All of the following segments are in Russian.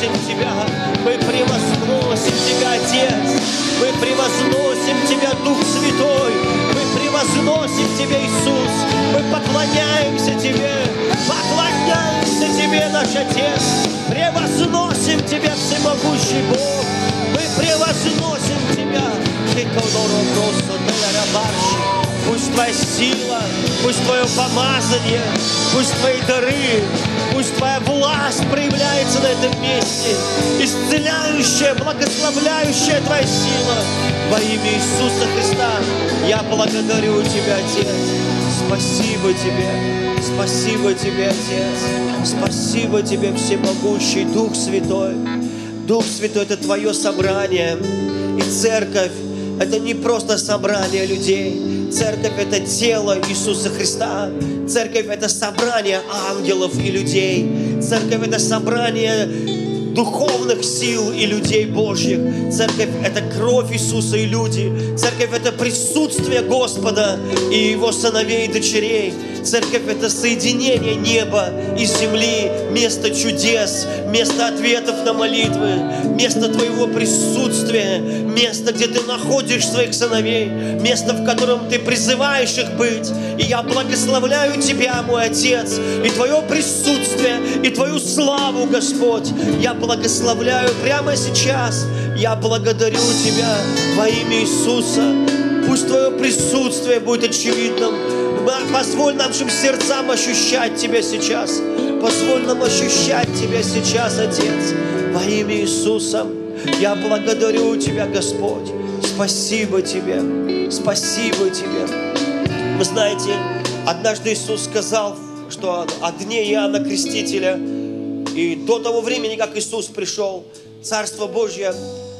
превозносим Тебя. Мы превозносим Тебя, Отец. Мы превозносим Тебя, Дух Святой. Мы превозносим Тебя, Иисус. Мы поклоняемся Тебе. Поклоняемся Тебе, наш Отец. Превозносим Тебя, всемогущий Бог. Мы превозносим Тебя. Пусть Твоя сила, пусть Твое помазание, пусть Твои дары, пусть Твоя власть проявляется на этом месте. Исцеляющая, благословляющая Твоя сила. Во имя Иисуса Христа я благодарю Тебя, Отец. Спасибо Тебе. Спасибо Тебе, Отец. Спасибо Тебе, всемогущий Дух Святой. Дух Святой, это Твое собрание. И церковь – это не просто собрание людей. Церковь – это тело Иисуса Христа. Церковь – это собрание ангелов и людей. Церковь – это собрание духовных сил и людей Божьих. Церковь – это кровь Иисуса и люди. Церковь – это присутствие Господа и Его сыновей и дочерей. Церковь – это соединение неба и земли, место чудес, место ответов на молитвы, место Твоего присутствия, место, где Ты находишь своих сыновей, место, в котором Ты призываешь их быть. И я благословляю Тебя, мой Отец, и Твое присутствие, и Твою славу, Господь. Я благословляю прямо сейчас. Я благодарю Тебя во имя Иисуса. Пусть Твое присутствие будет очевидным. Позволь нашим сердцам ощущать Тебя сейчас. Позволь нам ощущать Тебя сейчас, Отец. Во имя Иисуса я благодарю Тебя, Господь. Спасибо Тебе. Спасибо Тебе. Вы знаете, однажды Иисус сказал, что о дне Иоанна Крестителя и до того времени, как Иисус пришел, Царство Божье,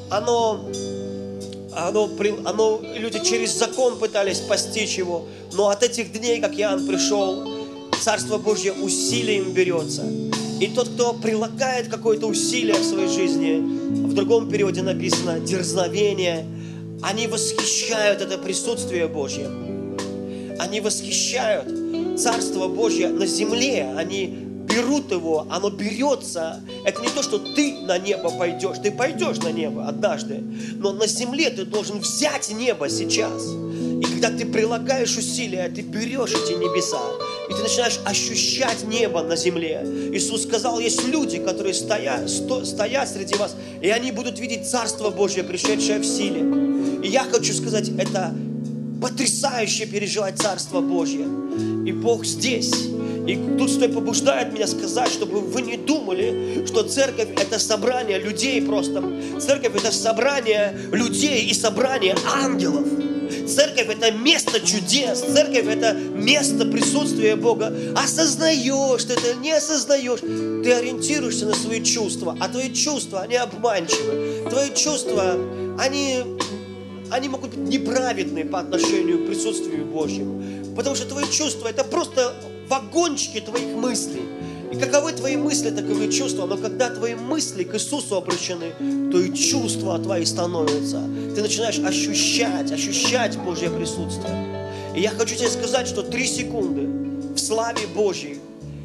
люди через закон пытались постичь его, но от этих дней, как Иоанн пришел, Царство Божье усилием берется. И тот, кто прилагает какое-то усилие в своей жизни, в другом переводе написано дерзновение, они восхищают это присутствие Божье. Они восхищают Царство Божье на земле, они берут его, оно берется. Это не то, что ты на небо пойдешь. Ты пойдешь на небо однажды, но на земле ты должен взять небо сейчас. И когда ты прилагаешь усилия, ты берешь эти небеса, и ты начинаешь ощущать небо на земле. Иисус сказал, есть люди, которые стоят среди вас, и они будут видеть Царство Божье, пришедшее в силе. И я хочу сказать, это потрясающе переживать Царство Божье. И Бог здесь. И тут что побуждает меня сказать, чтобы вы не думали, что церковь – это собрание людей просто. Церковь – это собрание людей и собрание ангелов. Церковь – это место чудес. Церковь – это место присутствия Бога. Осознаешь ты это, не осознаешь. Ты ориентируешься на свои чувства. А твои чувства, они обманчивы. Твои чувства, они могут быть неправедны по отношению к присутствию Божьему. Потому что твои чувства – это просто вагончики твоих мыслей. И каковы твои мысли, таковы чувства. Но когда твои мысли к Иисусу обращены, то и чувства твои становятся. Ты начинаешь ощущать Божье присутствие. И я хочу тебе сказать, что 3 секунды в славе Божьей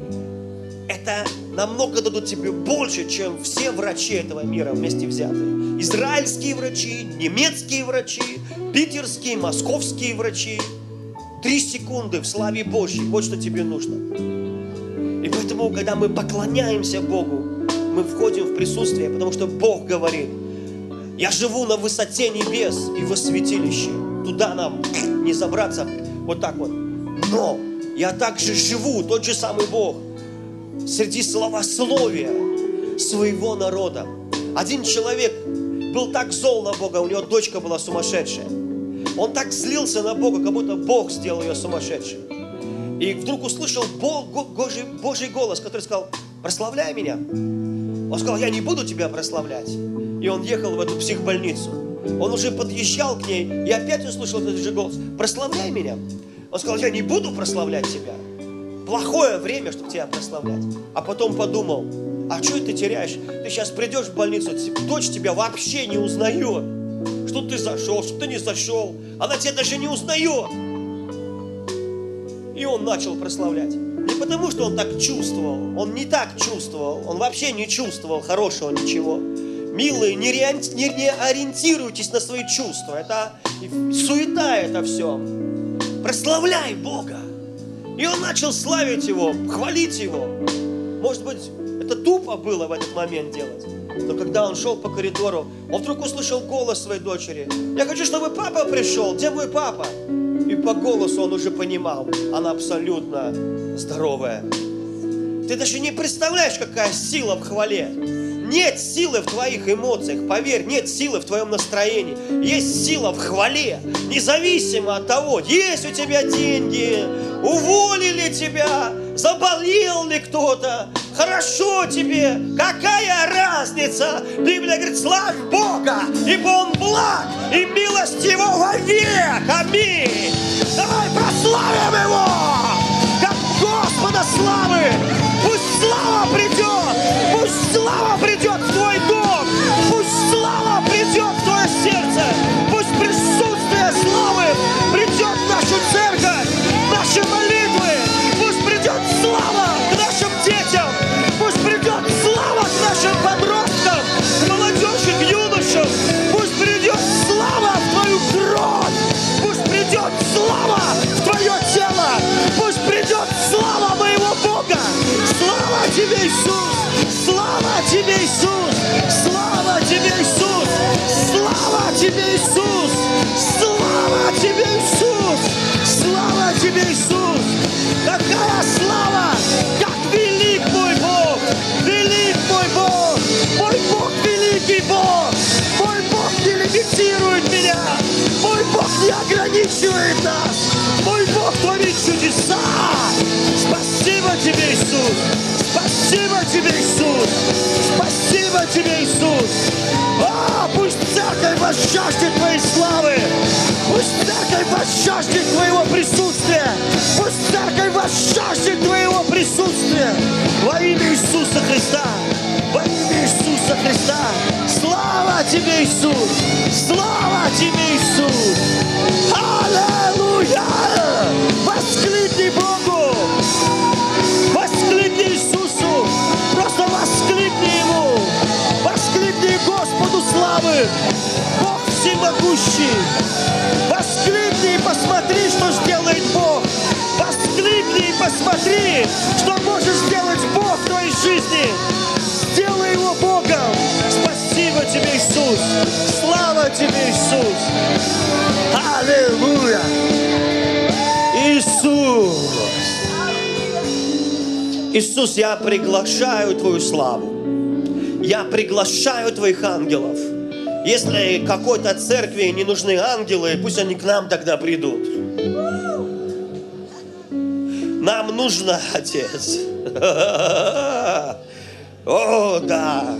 это намного дадут тебе больше, чем все врачи этого мира вместе взятые. Израильские врачи, немецкие врачи, питерские, московские врачи. 3 секунды в славе Божьей. Вот что тебе нужно. И поэтому, когда мы поклоняемся Богу, мы входим в присутствие, потому что Бог говорит, я живу на высоте небес и во святилище. Туда нам не забраться вот так вот. Но я также живу, тот же самый Бог, среди словословия своего народа. Один человек был так зол на Бога, у него дочка была сумасшедшая. Он так злился на Бога, как будто Бог сделал ее сумасшедшей. И вдруг услышал Божий голос, который сказал, прославляй меня. Он сказал, я не буду тебя прославлять. И он ехал в эту психбольницу. Он уже подъезжал к ней, и опять услышал этот же голос, прославляй меня. Он сказал, я не буду прославлять тебя. Плохое время, чтобы тебя прославлять. А потом подумал, а что ты теряешь? Ты сейчас придешь в больницу, дочь тебя вообще не узнает. Что ты зашел, что ты не зашел. Она тебя даже не узнает. И он начал прославлять. Не потому, что он так чувствовал. Он не так чувствовал. Он вообще не чувствовал хорошего ничего. Милые, не ориентируйтесь на свои чувства. Это суета, это все. Прославляй Бога. И он начал славить Его, хвалить Его. Может быть, это тупо было в этот момент делать. Но когда он шел по коридору, он вдруг услышал голос своей дочери. Я хочу, чтобы папа пришел. Где мой папа? И по голосу он уже понимал, она абсолютно здоровая. Ты даже не представляешь, какая сила в хвале. Нет силы в твоих эмоциях, поверь, нет силы в твоем настроении. Есть сила в хвале, независимо от того, есть у тебя деньги, уволили тебя, заболел ли кто-то, хорошо тебе, какая разница? Библия говорит, славь Бога, ибо Он благ, и милость Его вовек. Аминь. Давай прославим Его, как Господа славы. Пусть слава придет, пусть слава придет в твой дом, пусть слава придет в твое сердце, пусть присутствие славы придет в нашу церковь, в наши молитвы, пусть придет слава к нашим детям, пусть придет слава к нашим подросткам, к молодежи, к юношам, пусть придет слава в твою кровь, пусть придет слава в твое тело, пусть придет слава моего Бога. Слава тебе, Иисус! Слава тебе, Иисус! Слава тебе, Иисус! Слава тебе, Иисус! Слава тебе, Иисус! Слава тебе, Иисус! Какая слава! Как велик мой Бог! Велик мой Бог! Мой Бог великий Бог! Мой Бог не лимитирует меня! Мой Бог не ограничивает нас! Мой Бог творит чудеса! Спасибо тебе, Иисус! Спасибо тебе, Иисус! Спасибо тебе, Иисус! Пусть церковь возжаждет твоей славы! Пусть церковь возжаждет твоего присутствия! Пусть церковь возжаждет твоего присутствия! Во имя Иисуса Христа! Во имя Иисуса Христа! Слава тебе, Иисус! Слава тебе, Иисус! Аллилуйя! Воскликни Богу! Воскликни Иисусу! Просто воскликни Ему! Воскликни Господу славы! Бог всемогущий! Воскликни и посмотри, что сделает Бог! Воскликни и посмотри, что можешь сделать Бог в твоей жизни! Сделай Его Богом! Спасибо тебе, Иисус! Слава тебе, Иисус! Аллилуйя! Иисус! Иисус, я приглашаю Твою славу. Я приглашаю Твоих ангелов. Если какой-то церкви не нужны ангелы, пусть они к нам тогда придут. Нам нужно, Отец. О, да.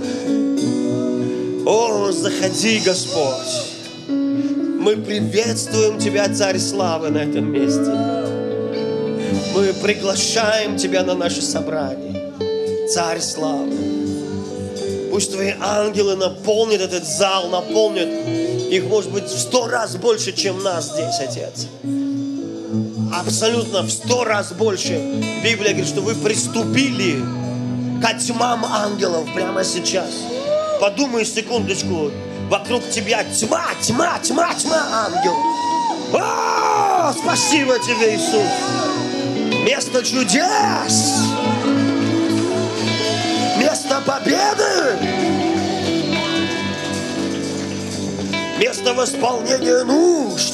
О, заходи, Господь. Мы приветствуем Тебя, Царь славы, на этом месте. Мы приглашаем Тебя на наше собрание, Царь славы. Пусть Твои ангелы наполнят этот зал, наполнят их, может быть, в 100 раз больше, чем нас здесь, Отец. Абсолютно в 100 раз больше. Библия говорит, что вы приступили к тьмам ангелов прямо сейчас. Подумай секундочку, вокруг тебя тьма, тьма, тьма, тьма ангелов. О, спасибо Тебе, Иисус. Место чудес, место победы, место восполнения нужд.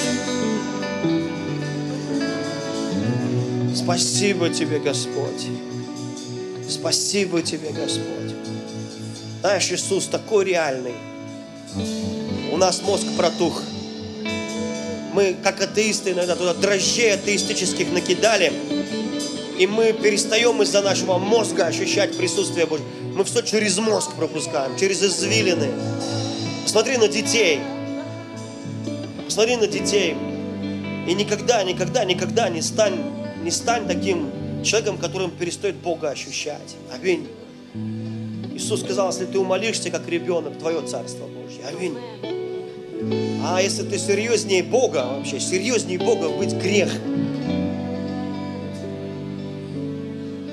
Спасибо Тебе, Господь. Спасибо Тебе, Господь. Знаешь, Иисус такой реальный. У нас мозг протух. Мы, как атеисты, иногда туда дрожжей атеистических накидали, и мы перестаем из-за нашего мозга ощущать присутствие Божье. Мы все через мозг пропускаем, через извилины. Посмотри на детей. Посмотри на детей. И никогда не стань таким человеком, которым перестает Бога ощущать. Аминь. Иисус сказал, если ты умолишься, как ребенок, твое Царство Божье. Аминь. А если ты серьезнее Бога, вообще, серьезнее Бога быть грех.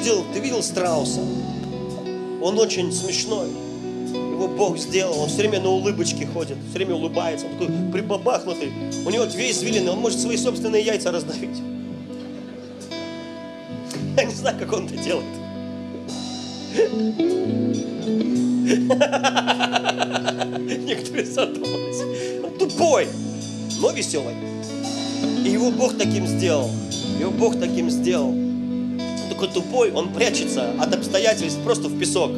ты видел страуса? Он очень смешной. Его Бог сделал, он все время на улыбочке ходит, все время улыбается, он такой прибабахнутый. У него 2 извилины, он может свои собственные яйца раздавить. Я не знаю, как он это делает. Некоторые задумались. Он тупой, но веселый. И его Бог таким сделал. Его Бог таким сделал. Он такой тупой, он прячется от обстоятельств просто в песок.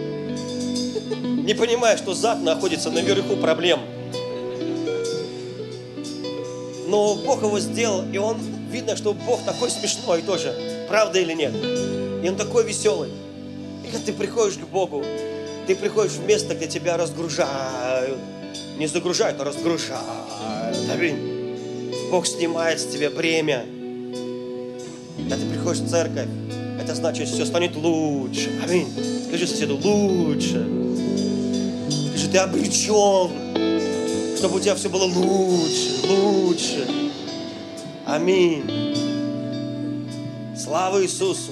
Не понимая, что зад находится наверху проблем. Но Бог его сделал, и он, видно, что Бог такой смешной тоже. Правда или нет? И он такой веселый. И когда ты приходишь к Богу, ты приходишь в место, где тебя разгружают. Не загружают, а разгружают. Аминь. Бог снимает с тебя бремя. Когда ты приходишь в церковь, это значит, все станет лучше. Аминь. Скажи соседу, лучше. Скажи, ты обречен, чтобы у тебя все было лучше, лучше. Аминь. Слава Иисусу.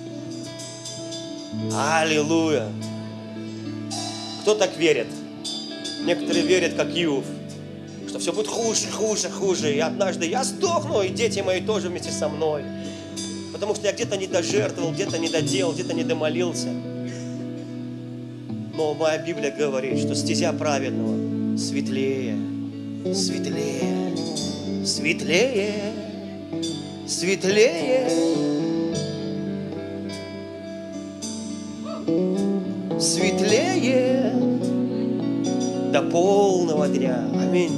Аллилуйя. Кто так верит? Некоторые верят, как Иов, что все будет хуже, хуже, хуже. И однажды я сдохну, и дети мои тоже вместе со мной. Потому что я где-то не дожертвовал, где-то не доделал, где-то не домолился. Но моя Библия говорит, что стезя праведного светлее, светлее, светлее, светлее, светлее до полного дня. Аминь.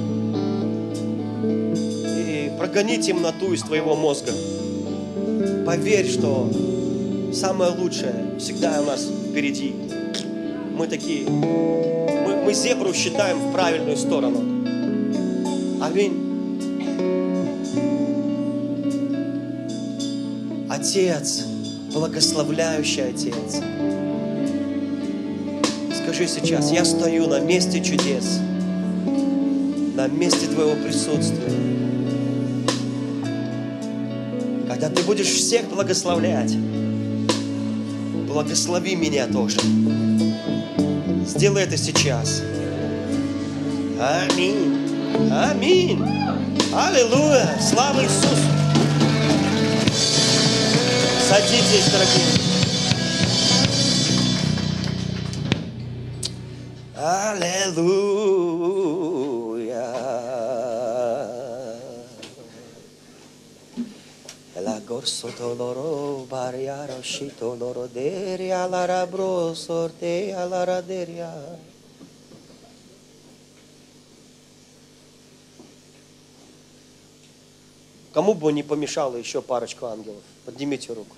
И прогони темноту из твоего мозга. Поверь, что самое лучшее всегда у нас впереди. Мы такие, мы зебру считаем в правильную сторону. Аминь. Отец, благословляющий Отец. Скажи сейчас, я стою на месте чудес, на месте Твоего присутствия. Когда Ты будешь всех благословлять, благослови меня тоже. Сделай это сейчас. Аминь. Аминь. Аллилуйя. Слава Иисусу. Садитесь, дорогие. Аллилуйя. La gorso toloro bariaro shitoloro deria la rabro sorte la raderia. Кому бы не помешало еще парочку ангелов? Поднимите руку.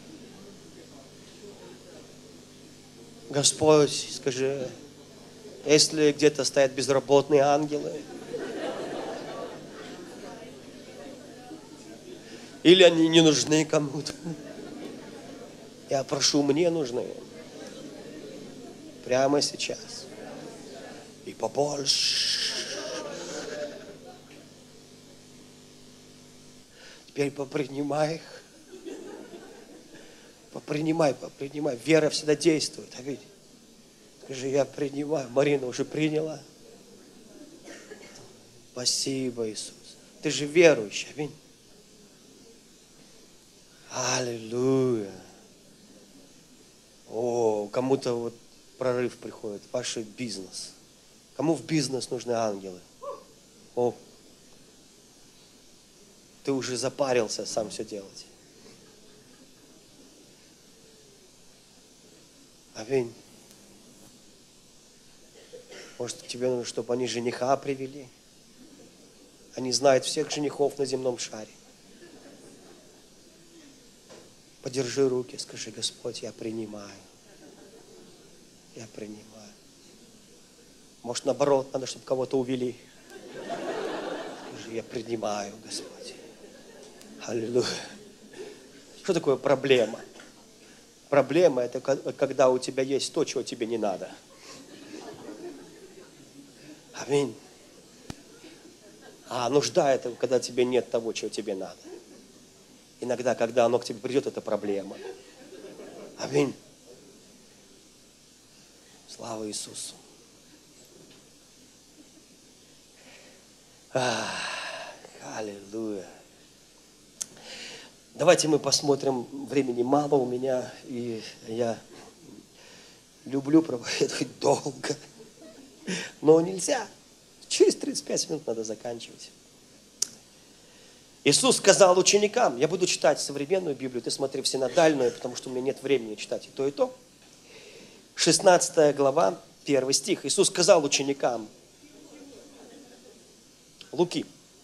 Господь, скажи, если где-то стоят безработные ангелы, или они не нужны кому-то, я прошу, мне нужны. Прямо сейчас. И побольше. Теперь попринимай их. Попринимай. Вера всегда действует. А ведь, скажи, я принимаю. Марина уже приняла. Спасибо, Иисус. Ты же верующий. Аминь. Аллилуйя. О, кому-то вот прорыв приходит. Ваш бизнес. Кому в бизнес нужны ангелы? О, ты уже запарился сам все делать. Аминь. Может, тебе нужно, чтобы они жениха привели? Они знают всех женихов на земном шаре. Подержи руки, скажи, Господь, я принимаю. Я принимаю. Может, наоборот, надо, чтобы кого-то увели. Скажи, я принимаю, Господь. Аллилуйя. Что такое проблема? Проблема – это когда у тебя есть то, чего тебе не надо. Аминь. А нужда – это когда тебе нет того, чего тебе надо. Иногда, когда оно к тебе придет, это проблема. Аминь. Слава Иисусу. Аллилуйя. Давайте мы посмотрим, времени мало у меня, и я люблю проповедовать долго, но нельзя. Через 35 минут надо заканчивать. Иисус сказал ученикам, я буду читать современную Библию, ты смотри в синодальную, потому что у меня нет времени читать и то, и то. 16 глава, 1 стих. Иисус сказал ученикам, Луки,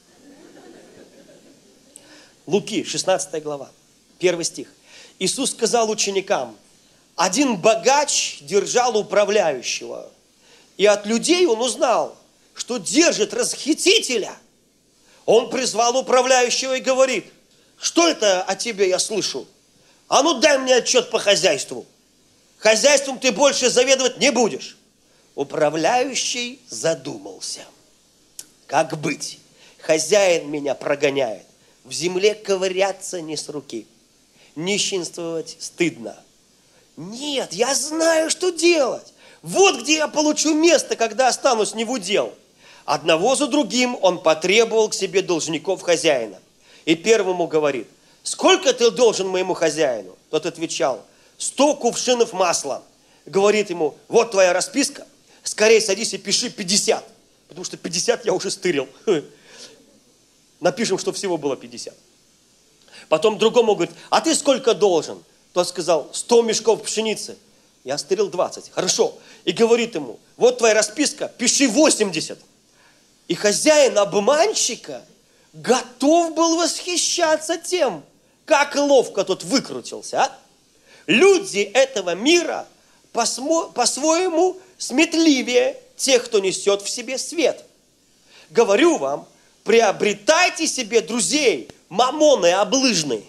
16 глава, 1 стих. Иисус сказал ученикам, один богач держал управляющего, и от людей он узнал, что держит расхитителя. Он призвал управляющего и говорит, что это о тебе я слышу? А ну дай мне отчет по хозяйству. Хозяйством ты больше заведовать не будешь. Управляющий задумался. Как быть? Хозяин меня прогоняет. В земле ковыряться не с руки. Нищенствовать стыдно. Нет, я знаю, что делать. Вот где я получу место, когда останусь не в удел. Одного за другим он потребовал к себе должников хозяина. И первому говорит, сколько ты должен моему хозяину? Тот отвечал, 100 кувшинов масла. Говорит ему, вот твоя расписка, скорее садись и пиши 50. Потому что 50 я уже стырил. Напишем, что всего было 50. Потом другому говорит, а ты сколько должен? Тот сказал, 100 мешков пшеницы. Я стырил 20. Хорошо. И говорит ему, вот твоя расписка, пиши 80. И хозяин обманщика готов был восхищаться тем, как ловко тот выкрутился. А? Люди этого мира по-своему сметливее тех, кто несет в себе свет. Говорю вам, приобретайте себе друзей, мамоны облыжные.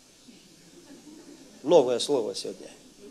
Новое слово сегодня.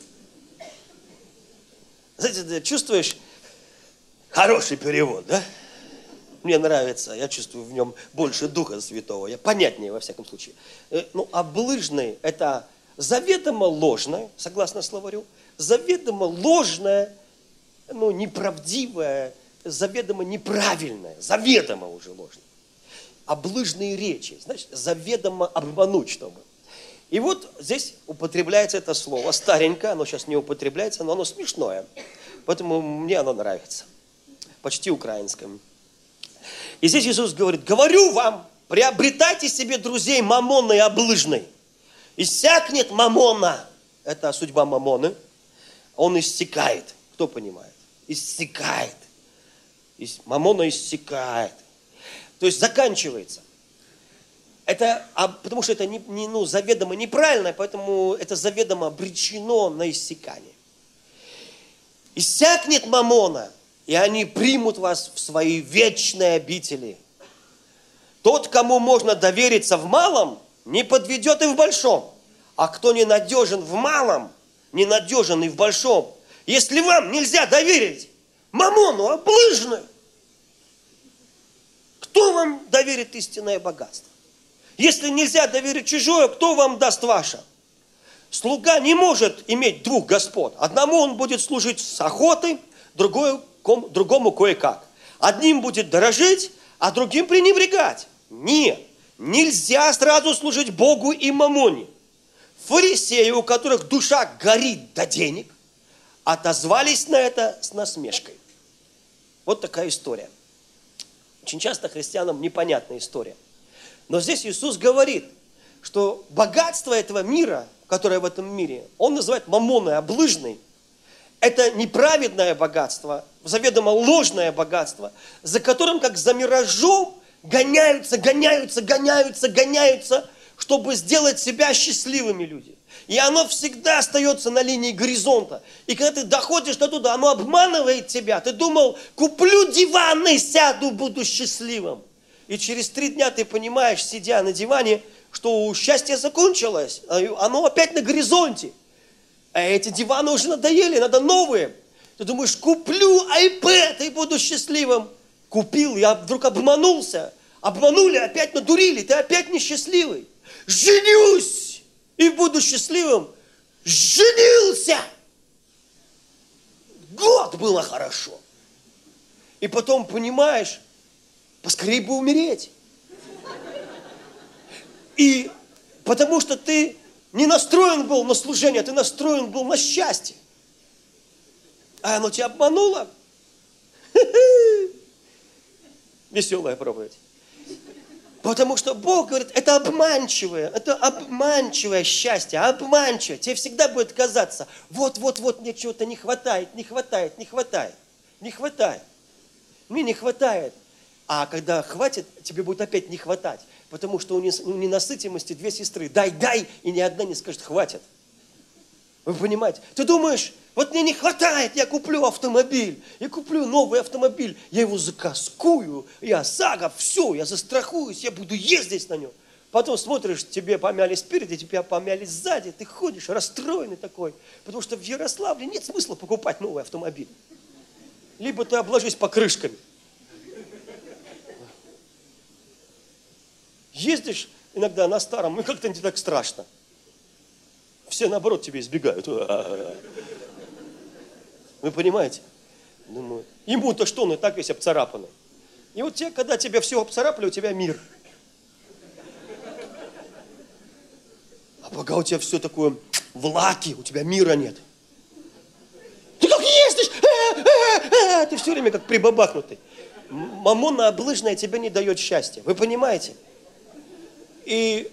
Знаете, ты чувствуешь хороший перевод, да? Мне нравится, я чувствую в нем больше Духа Святого, я понятнее во всяком случае. Ну, облыжный – это заведомо ложное, согласно словарю, заведомо ложное, ну, неправдивое, заведомо неправильное, заведомо уже ложное. Облыжные речи, значит, заведомо обмануть, чтобы. И вот здесь употребляется это слово, старенькое, оно сейчас не употребляется, но оно смешное, поэтому мне оно нравится, почти украинское. И здесь Иисус говорит, говорю вам, приобретайте себе друзей мамонной облыжной. Иссякнет мамона, это судьба мамоны, он иссякает, кто понимает? Иссякает, мамона иссякает, то есть заканчивается. Это, потому что это заведомо неправильно, поэтому это заведомо обречено на иссякание. Иссякнет мамона, и они примут вас в свои вечные обители. Тот, кому можно довериться в малом, не подведет и в большом. А кто ненадежен в малом, ненадежен и в большом. Если вам нельзя доверить мамону облыжную, кто вам доверит истинное богатство? Если нельзя доверить чужое, кто вам даст ваше? Слуга не может иметь двух господ. Одному он будет служить с охотой, другому кое-как. Одним будет дорожить, а другим пренебрегать. Нет, нельзя сразу служить Богу и мамоне. Фарисеи, у которых душа горит до денег, отозвались на это с насмешкой. Вот такая история. Очень часто христианам непонятная история. Но здесь Иисус говорит, что богатство этого мира, которое в этом мире, Он называет мамоной, облыжной. Это неправедное богатство, заведомо ложное богатство, за которым, как за миражом, гоняются, чтобы сделать себя счастливыми люди. И оно всегда остается на линии горизонта. И когда ты доходишь до туда, оно обманывает тебя. Ты думал, куплю диван и сяду, буду счастливым. И через 3 дня ты понимаешь, сидя на диване, что счастье закончилось. Оно опять на горизонте. А эти диваны уже надоели, надо новые. Ты думаешь, куплю iPad и буду счастливым. Купил, я вдруг обманулся. Обманули, опять надурили, ты опять несчастливый. Женюсь и буду счастливым. женился. Год было хорошо. И потом, понимаешь, поскорее бы умереть. И потому что ты не настроен был на служение, ты настроен был на счастье. А оно тебя обмануло. Веселая проповедь. Потому что Бог говорит, это обманчивое счастье, обманчивое. Тебе всегда будет казаться, вот, мне чего-то не хватает. Мне не хватает. А когда хватит, тебе будет опять не хватать. Потому что у ненасытимости две сестры. Дай, и ни одна не скажет, хватит. Вы понимаете? Ты думаешь, вот мне не хватает, я куплю автомобиль. Я куплю новый автомобиль. Я его закаскую, я все, я застрахуюсь, я буду ездить на нем. Потом смотришь, тебе помяли спереди, тебя помяли сзади. Ты ходишь расстроенный такой. Потому что в Ярославле нет смысла покупать новый автомобиль. Либо ты обложись покрышками. Ездишь иногда на старом, и как-то не так страшно. Все, наоборот, тебя избегают. Вы понимаете? Думаю, ему-то что, он и так весь обцарапанный. И вот когда тебя все обцарапали, у тебя мир. А пока у тебя все такое в лаке, у тебя мира нет. Ты как ездишь? Ты все время как прибабахнутый. Мамона облыжная тебе не дает счастья. Вы понимаете? И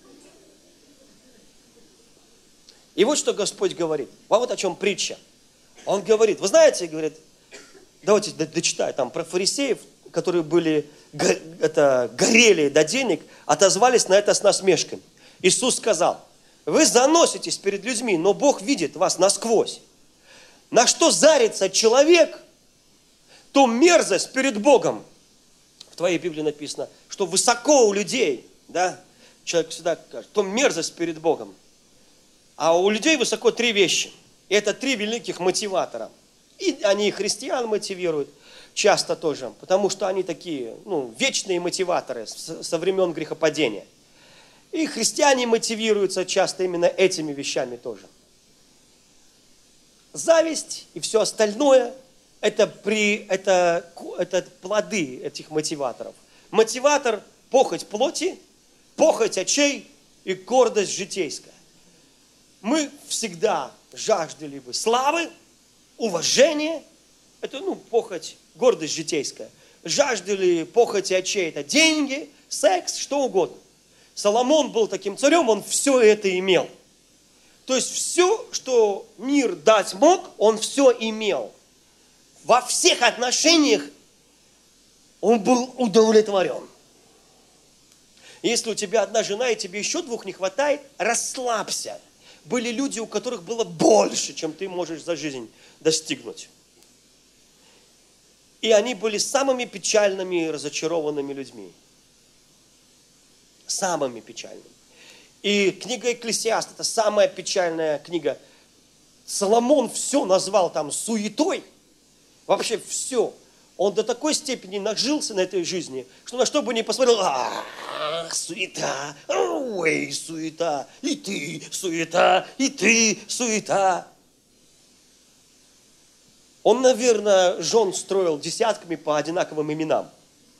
вот что Господь говорит. Вот о чем притча. Он говорит, вы знаете, говорит, давайте дочитаю, там про фарисеев, которые горели до денег, отозвались на это с насмешкой. Иисус сказал, вы заноситесь перед людьми, но Бог видит вас насквозь. На что зарится человек, то мерзость перед Богом. В твоей Библии написано, что высоко у людей, да, человек всегда скажет, то мерзость перед Богом. А у людей высоко три вещи. И это три великих мотиватора. И они христиан мотивируют часто тоже, потому что они такие, вечные мотиваторы со времен грехопадения. И христиане мотивируются часто именно этими вещами тоже. Зависть и все остальное – это плоды этих мотиваторов. Мотиватор – похоть плоти, похоть очей и гордость житейская. Мы всегда жаждали бы славы, уважения, это похоть, гордость житейская. Жаждали похоти очей, это деньги, секс, что угодно. Соломон был таким царем, он все это имел. То есть все, что мир дать мог, он все имел. Во всех отношениях он был удовлетворен. Если у тебя одна жена и тебе еще двух не хватает, расслабься. Были люди, у которых было больше, чем ты можешь за жизнь достигнуть. И они были самыми печальными и разочарованными людьми. Самыми печальными. И книга Экклесиаст, это самая печальная книга. Соломон все назвал там суетой. Вообще все. Он до такой степени нажился на этой жизни, что на что бы ни посмотрел, суета, ой, суета, и ты, суета, и ты, суета. Он, наверное, жен строил десятками по одинаковым именам.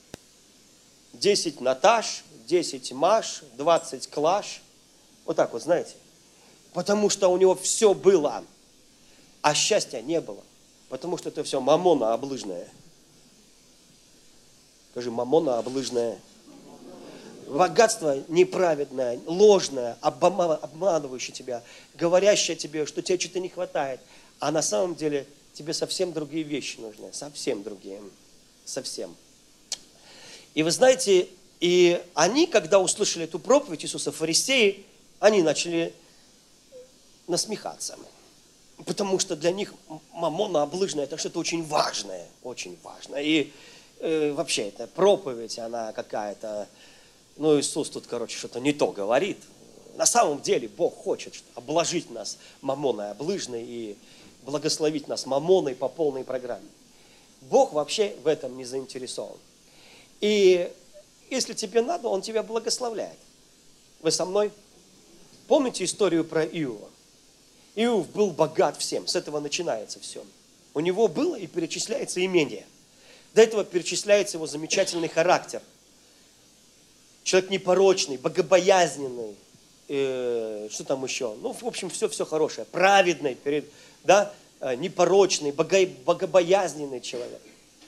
10 Наташ, 10 Маш, 20 Клаш. Вот так вот, знаете. Потому что у него все было, а счастья не было. Потому что это все мамона облыжная. Скажи, мамона облыжная. Богатство неправедное, ложное, обманывающее тебя, говорящее тебе, что тебе что-то не хватает. А на самом деле тебе совсем другие вещи нужны. Совсем другие. Совсем. И вы знаете, и они, когда услышали эту проповедь Иисуса, фарисеи, они начали насмехаться. Потому что для них мамона облыжная – это что-то очень важное. Очень важное. И вообще, эта проповедь, она какая-то... Иисус тут, что-то не то говорит. На самом деле, Бог хочет обложить нас мамоной облыжной и благословить нас мамоной по полной программе. Бог вообще в этом не заинтересован. И если тебе надо, Он тебя благословляет. Вы со мной? Помните историю про Иова? Иов был богат всем, с этого начинается все. У него было и перечисляется имение. До этого перечисляется его замечательный характер. Человек непорочный, богобоязненный, что там еще? Ну, в общем, все хорошее. Праведный, непорочный, богобоязненный человек.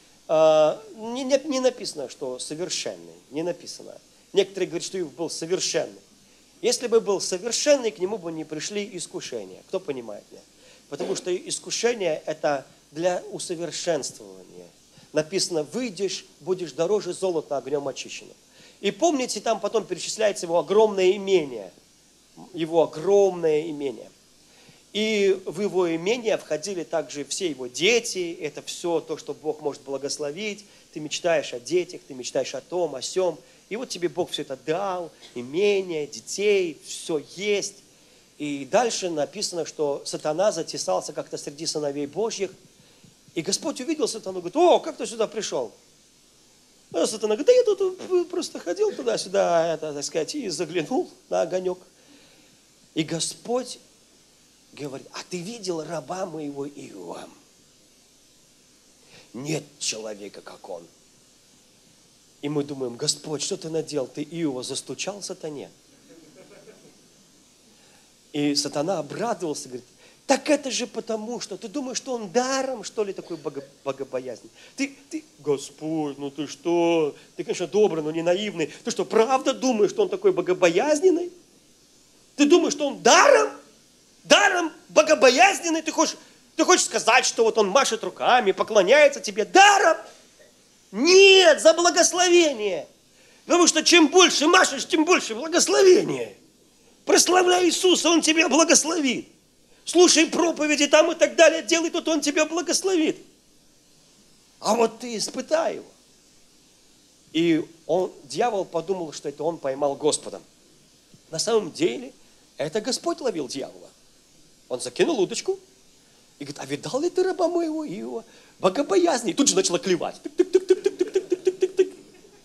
Не написано, что совершенный, не написано. Некоторые говорят, что Иов был совершенный. Если бы был совершенный, к нему бы не пришли искушения. Кто понимает меня? Потому что искушение – это для усовершенствования. Написано, выйдешь, будешь дороже золота огнем очищенным. И помните, там потом перечисляется его огромное имение. Его огромное имение. И в его имение входили также все его дети. Это все то, что Бог может благословить. Ты мечтаешь о детях, ты мечтаешь о том, о сём. И вот тебе Бог все это дал, имение, детей, все есть. И дальше написано, что сатана затесался как-то среди сыновей Божьих. И Господь увидел сатану, говорит, о, как ты сюда пришел? А сатана говорит, да я тут просто ходил туда-сюда, так сказать, и заглянул на огонек. И Господь говорит, а ты видел раба моего Иова? Нет человека, как он. И мы думаем, Господь, что ты наделал? Ты Иова застучал сатане? И сатана обрадовался, говорит, так это же потому, что ты думаешь, что он даром, что ли, такой богобоязненный? Ты, Господь, ну ты что? Ты, конечно, добрый, но не наивный. Ты что, правда думаешь, что он такой богобоязненный? Ты думаешь, что он даром богобоязненный? Ты хочешь сказать, что вот он машет руками, поклоняется тебе даром? Нет, за благословение. Потому что чем больше машешь, тем больше благословения. Прославляй Иисуса, Он тебя благословит. Слушай проповеди там и так далее, делай тут, Он тебя благословит. А вот ты испытай его. И дьявол подумал, что это он поймал Господа. На самом деле, это Господь ловил дьявола. Он закинул удочку и говорит, а видал ли ты раба моего Иова? Богобоязненный. И тут же начало клевать. Тык-тык-тык-тык-тык-тык-тык-тык.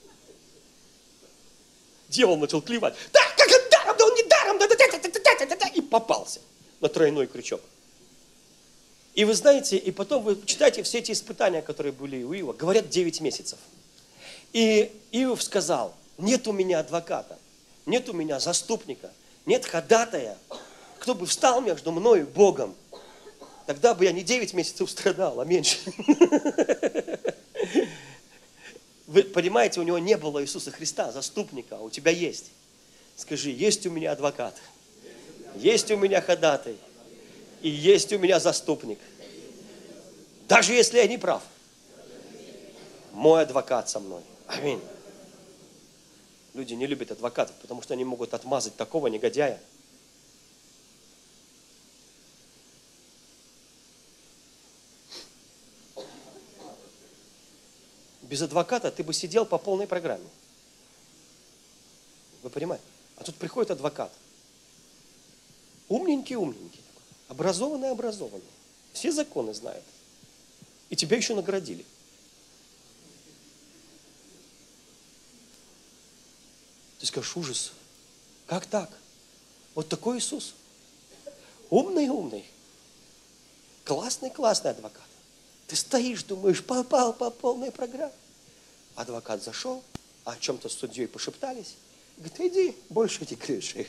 Дьявол начал клевать. Да, как он даром, да он не даром, да, и попался на тройной крючок. И вы знаете, и потом вы читаете все эти испытания, которые были у Иова, говорят 9 месяцев. И Иов сказал, нет у меня адвоката, нет у меня заступника, нет ходатая, кто бы встал между мной и Богом. Тогда бы я не 9 месяцев страдал, а меньше. Вы понимаете, у него не было Иисуса Христа, заступника, а у тебя есть. Скажи, есть у меня адвокат, есть у меня ходатай, и есть у меня заступник. Даже если я не прав, мой адвокат со мной. Аминь. Люди не любят адвокатов, потому что они могут отмазать такого негодяя. Без адвоката ты бы сидел по полной программе. Вы понимаете? А тут приходит адвокат. Умненький. Образованный. Все законы знает. И тебя еще наградили. Ты скажешь, ужас. Как так? Вот такой Иисус. Умный. Классный адвокат. Ты стоишь, думаешь, попал по полной программе. Адвокат зашел, о чем-то с судьей пошептались. Говорит, иди, больше не греши.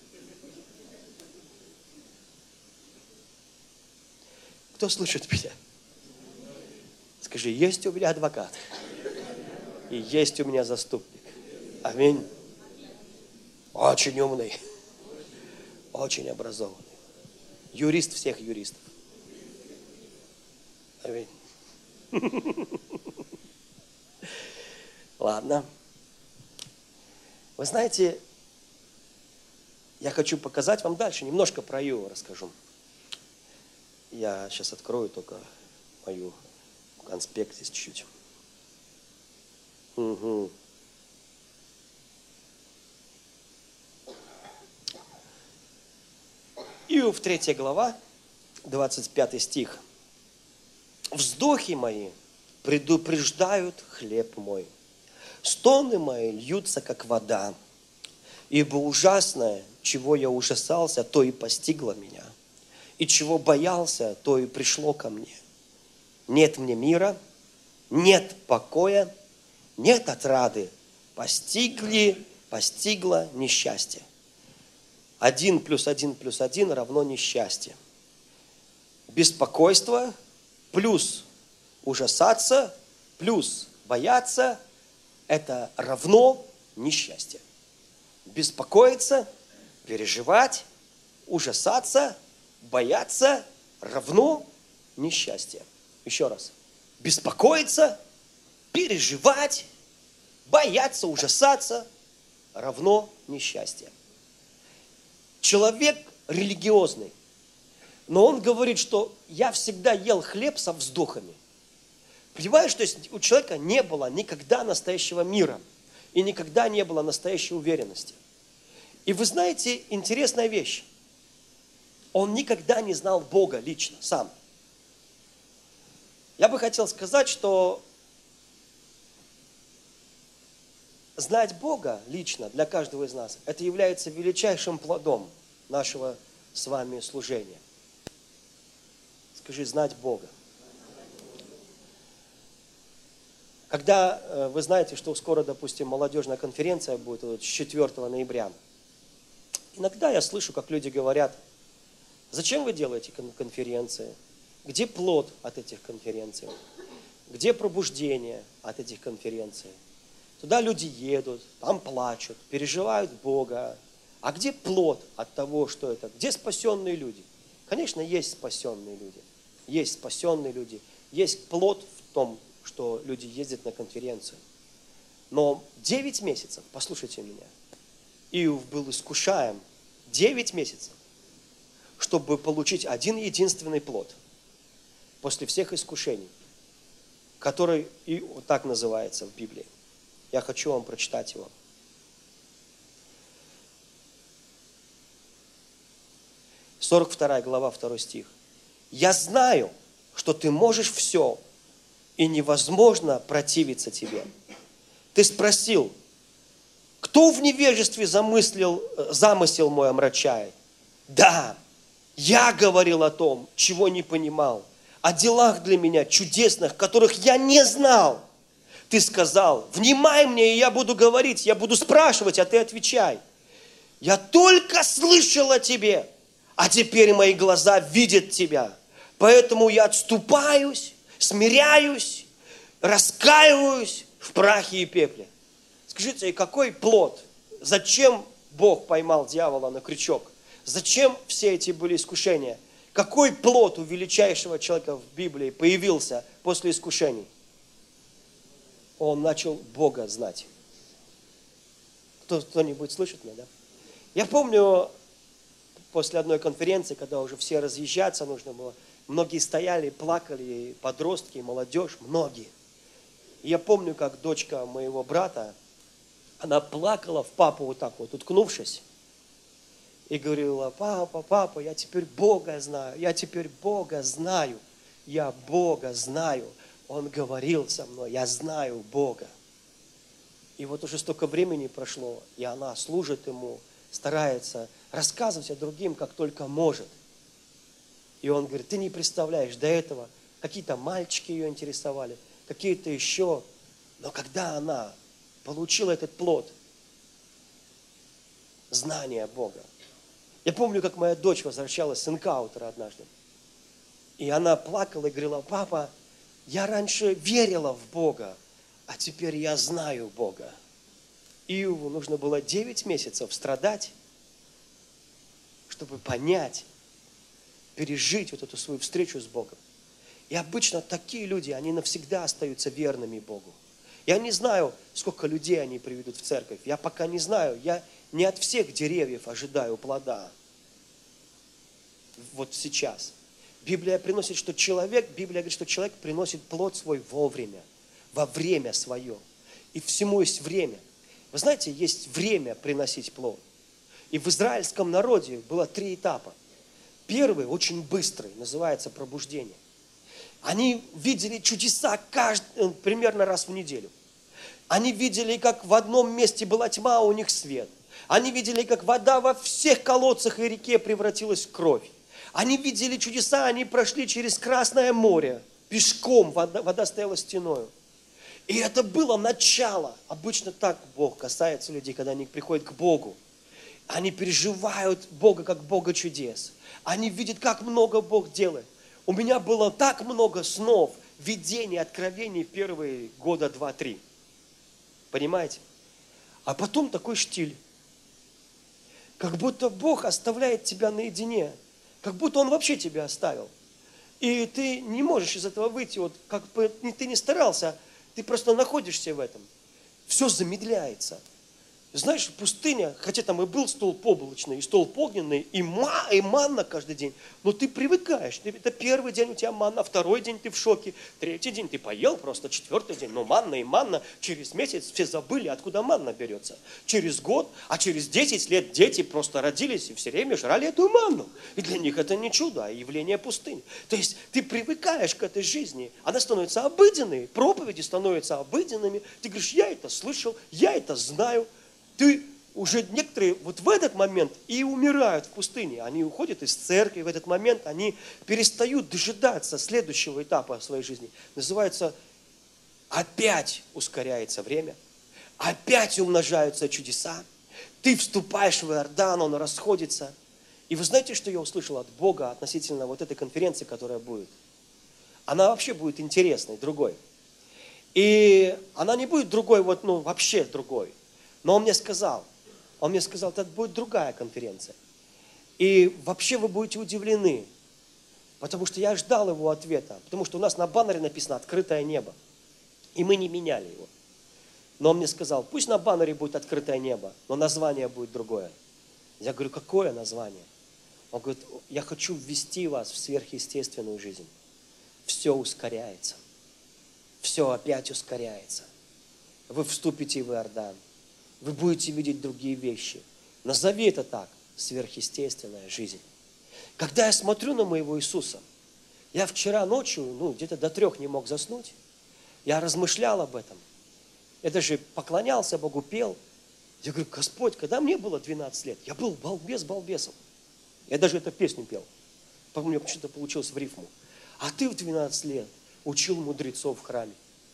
Кто слышит меня? Скажи, есть у меня адвокат. И есть у меня заступник. Аминь. Очень умный. Очень образованный. Юрист всех юристов. Аминь. Ладно. Вы знаете, я хочу показать вам дальше. Немножко про Иова расскажу. Я сейчас открою только мою конспект здесь чуть-чуть. Угу. Иов 3 глава, 25 стих. Вздохи мои предупреждают хлеб мой. Стоны мои льются, как вода. Ибо ужасное, чего я ужасался, то и постигло меня. и чего боялся, то и пришло ко мне. Нет мне мира, нет покоя, нет отрады, постигло несчастье. 1 + 1 + 1 равно несчастье. Беспокойство плюс ужасаться плюс бояться – это равно несчастье. Беспокоиться, переживать, ужасаться, бояться равно несчастье. Еще раз. Беспокоиться, переживать, бояться, ужасаться равно несчастье. Человек религиозный, но он говорит, что я всегда ел хлеб со вздохами. Понимаешь, то есть у человека не было никогда настоящего мира и никогда не было настоящей уверенности. И вы знаете, интересная вещь. Он никогда не знал Бога лично, сам. Я бы хотел сказать, что знать Бога лично для каждого из нас, это является величайшим плодом нашего с вами служения. Скажи, знать Бога. Когда вы знаете, что скоро, допустим, молодежная конференция будет с 4 ноября, иногда я слышу, как люди говорят, зачем вы делаете конференции? Где плод от этих конференций? Где пробуждение от этих конференций? Туда люди едут, там плачут, переживают Бога. А где плод от того, что это? Где спасенные люди? Конечно, есть спасенные люди. Есть спасенные люди. Есть плод в том, что люди ездят на конференцию. Но 9 месяцев, послушайте меня, Иов был искушаем 9 месяцев, чтобы получить один единственный плод после всех искушений, который и вот так называется в Библии. Я хочу вам прочитать его. Сорок 42 глава, 2 стих. «Я знаю, что ты можешь все, и невозможно противиться тебе. Ты спросил, кто в невежестве замысел мой омрачает? Да, я говорил о том, чего не понимал, о делах для меня чудесных, которых я не знал. Ты сказал, внимай мне, и я буду говорить, я буду спрашивать, а ты отвечай. Я только слышал о тебе, а теперь мои глаза видят тебя. Поэтому я отступаюсь, смиряюсь, раскаиваюсь в прахе и пепле». Скажите, и какой плод? Зачем Бог поймал дьявола на крючок? Зачем все эти были искушения? Какой плод у величайшего человека в Библии появился после искушений? Он начал Бога знать. Кто-нибудь слышит меня, да? Я помню, после одной конференции, когда уже все разъезжаться нужно было, многие стояли, плакали, подростки, молодежь, многие. И я помню, как дочка моего брата, она плакала в папу вот так вот, уткнувшись, и говорила, папа, я теперь Бога знаю, я Бога знаю. Он говорил со мной, я знаю Бога. И вот уже столько времени прошло, и она служит Ему, старается рассказывать о другим, как только может. И он говорит, ты не представляешь, до этого какие-то мальчики ее интересовали, какие-то еще. Но когда она получила этот плод, знания Бога. Я помню, как моя дочь возвращалась с энкаунтера однажды. И она плакала и говорила, папа, я раньше верила в Бога, а теперь я знаю Бога. Иову нужно было 9 месяцев страдать, чтобы понять, пережить вот эту свою встречу с Богом. И обычно такие люди, они навсегда остаются верными Богу. Я не знаю, сколько людей они приведут в церковь. Я пока не знаю. Я не от всех деревьев ожидаю плода. Вот сейчас. Библия говорит, что человек приносит плод свой вовремя, во время свое. И всему есть время. Вы знаете, есть время приносить плод. И в израильском народе было 3 этапа. Первый, очень быстрый, называется пробуждение. Они видели чудеса примерно раз в неделю. Они видели, как в одном месте была тьма, а у них свет. Они видели, как вода во всех колодцах и реке превратилась в кровь. Они видели чудеса, они прошли через Красное море. Пешком, вода стояла стеною. И это было начало. Обычно так Бог касается людей, когда они приходят к Богу. Они переживают Бога как Бога чудес. Они видят, как много Бог делает. У меня было так много снов, видений, откровений первые года 2-3. Понимаете? А потом такой штиль. Как будто Бог оставляет тебя наедине. Как будто Он вообще тебя оставил. И ты не можешь из этого выйти. Вот как бы ты не старался, ты просто находишься в этом. Все замедляется. Знаешь, пустыня, хотя там и был столб облачный, и столб огненный, и манна каждый день, но ты привыкаешь. Это первый день у тебя манна, второй день ты в шоке, третий день ты поел просто, четвертый день, но манна и манна. Через месяц все забыли, откуда манна берется. Через год, а через 10 лет дети просто родились и все время жрали эту манну. И для них это не чудо, а явление пустыни. То есть ты привыкаешь к этой жизни, она становится обыденной, проповеди становятся обыденными. Ты говоришь, я это слышал, я это знаю. Ты уже некоторые вот в этот момент и умирают в пустыне. Они уходят из церкви в этот момент, они перестают дожидаться следующего этапа своей жизни. Называется, опять ускоряется время, опять умножаются чудеса. Ты вступаешь в Иордан, он расходится. И вы знаете, что я услышал от Бога относительно вот этой конференции, которая будет? Она вообще будет интересной, другой. И она не будет другой, вот, ну, вообще другой. Но он мне сказал, это будет другая конференция. И вообще вы будете удивлены, потому что я ждал его ответа, потому что у нас на баннере написано «Открытое небо», и мы не меняли его. Но он мне сказал, пусть на баннере будет «Открытое небо», но название будет другое. Я говорю, какое название? Он говорит, я хочу ввести вас в сверхъестественную жизнь. Все ускоряется, все опять ускоряется. Вы вступите в Иордан. Вы будете видеть другие вещи. Назови это так, сверхъестественная жизнь. Когда я смотрю на моего Иисуса, я вчера ночью, где-то до 3 не мог заснуть. Я размышлял об этом. Я даже поклонялся Богу, пел. Я говорю, Господь, когда мне было 12 лет, я был балбес балбесом. Я даже эту песню пел. У меня почему-то получилось в рифму. А ты в 12 лет учил мудрецов в храме.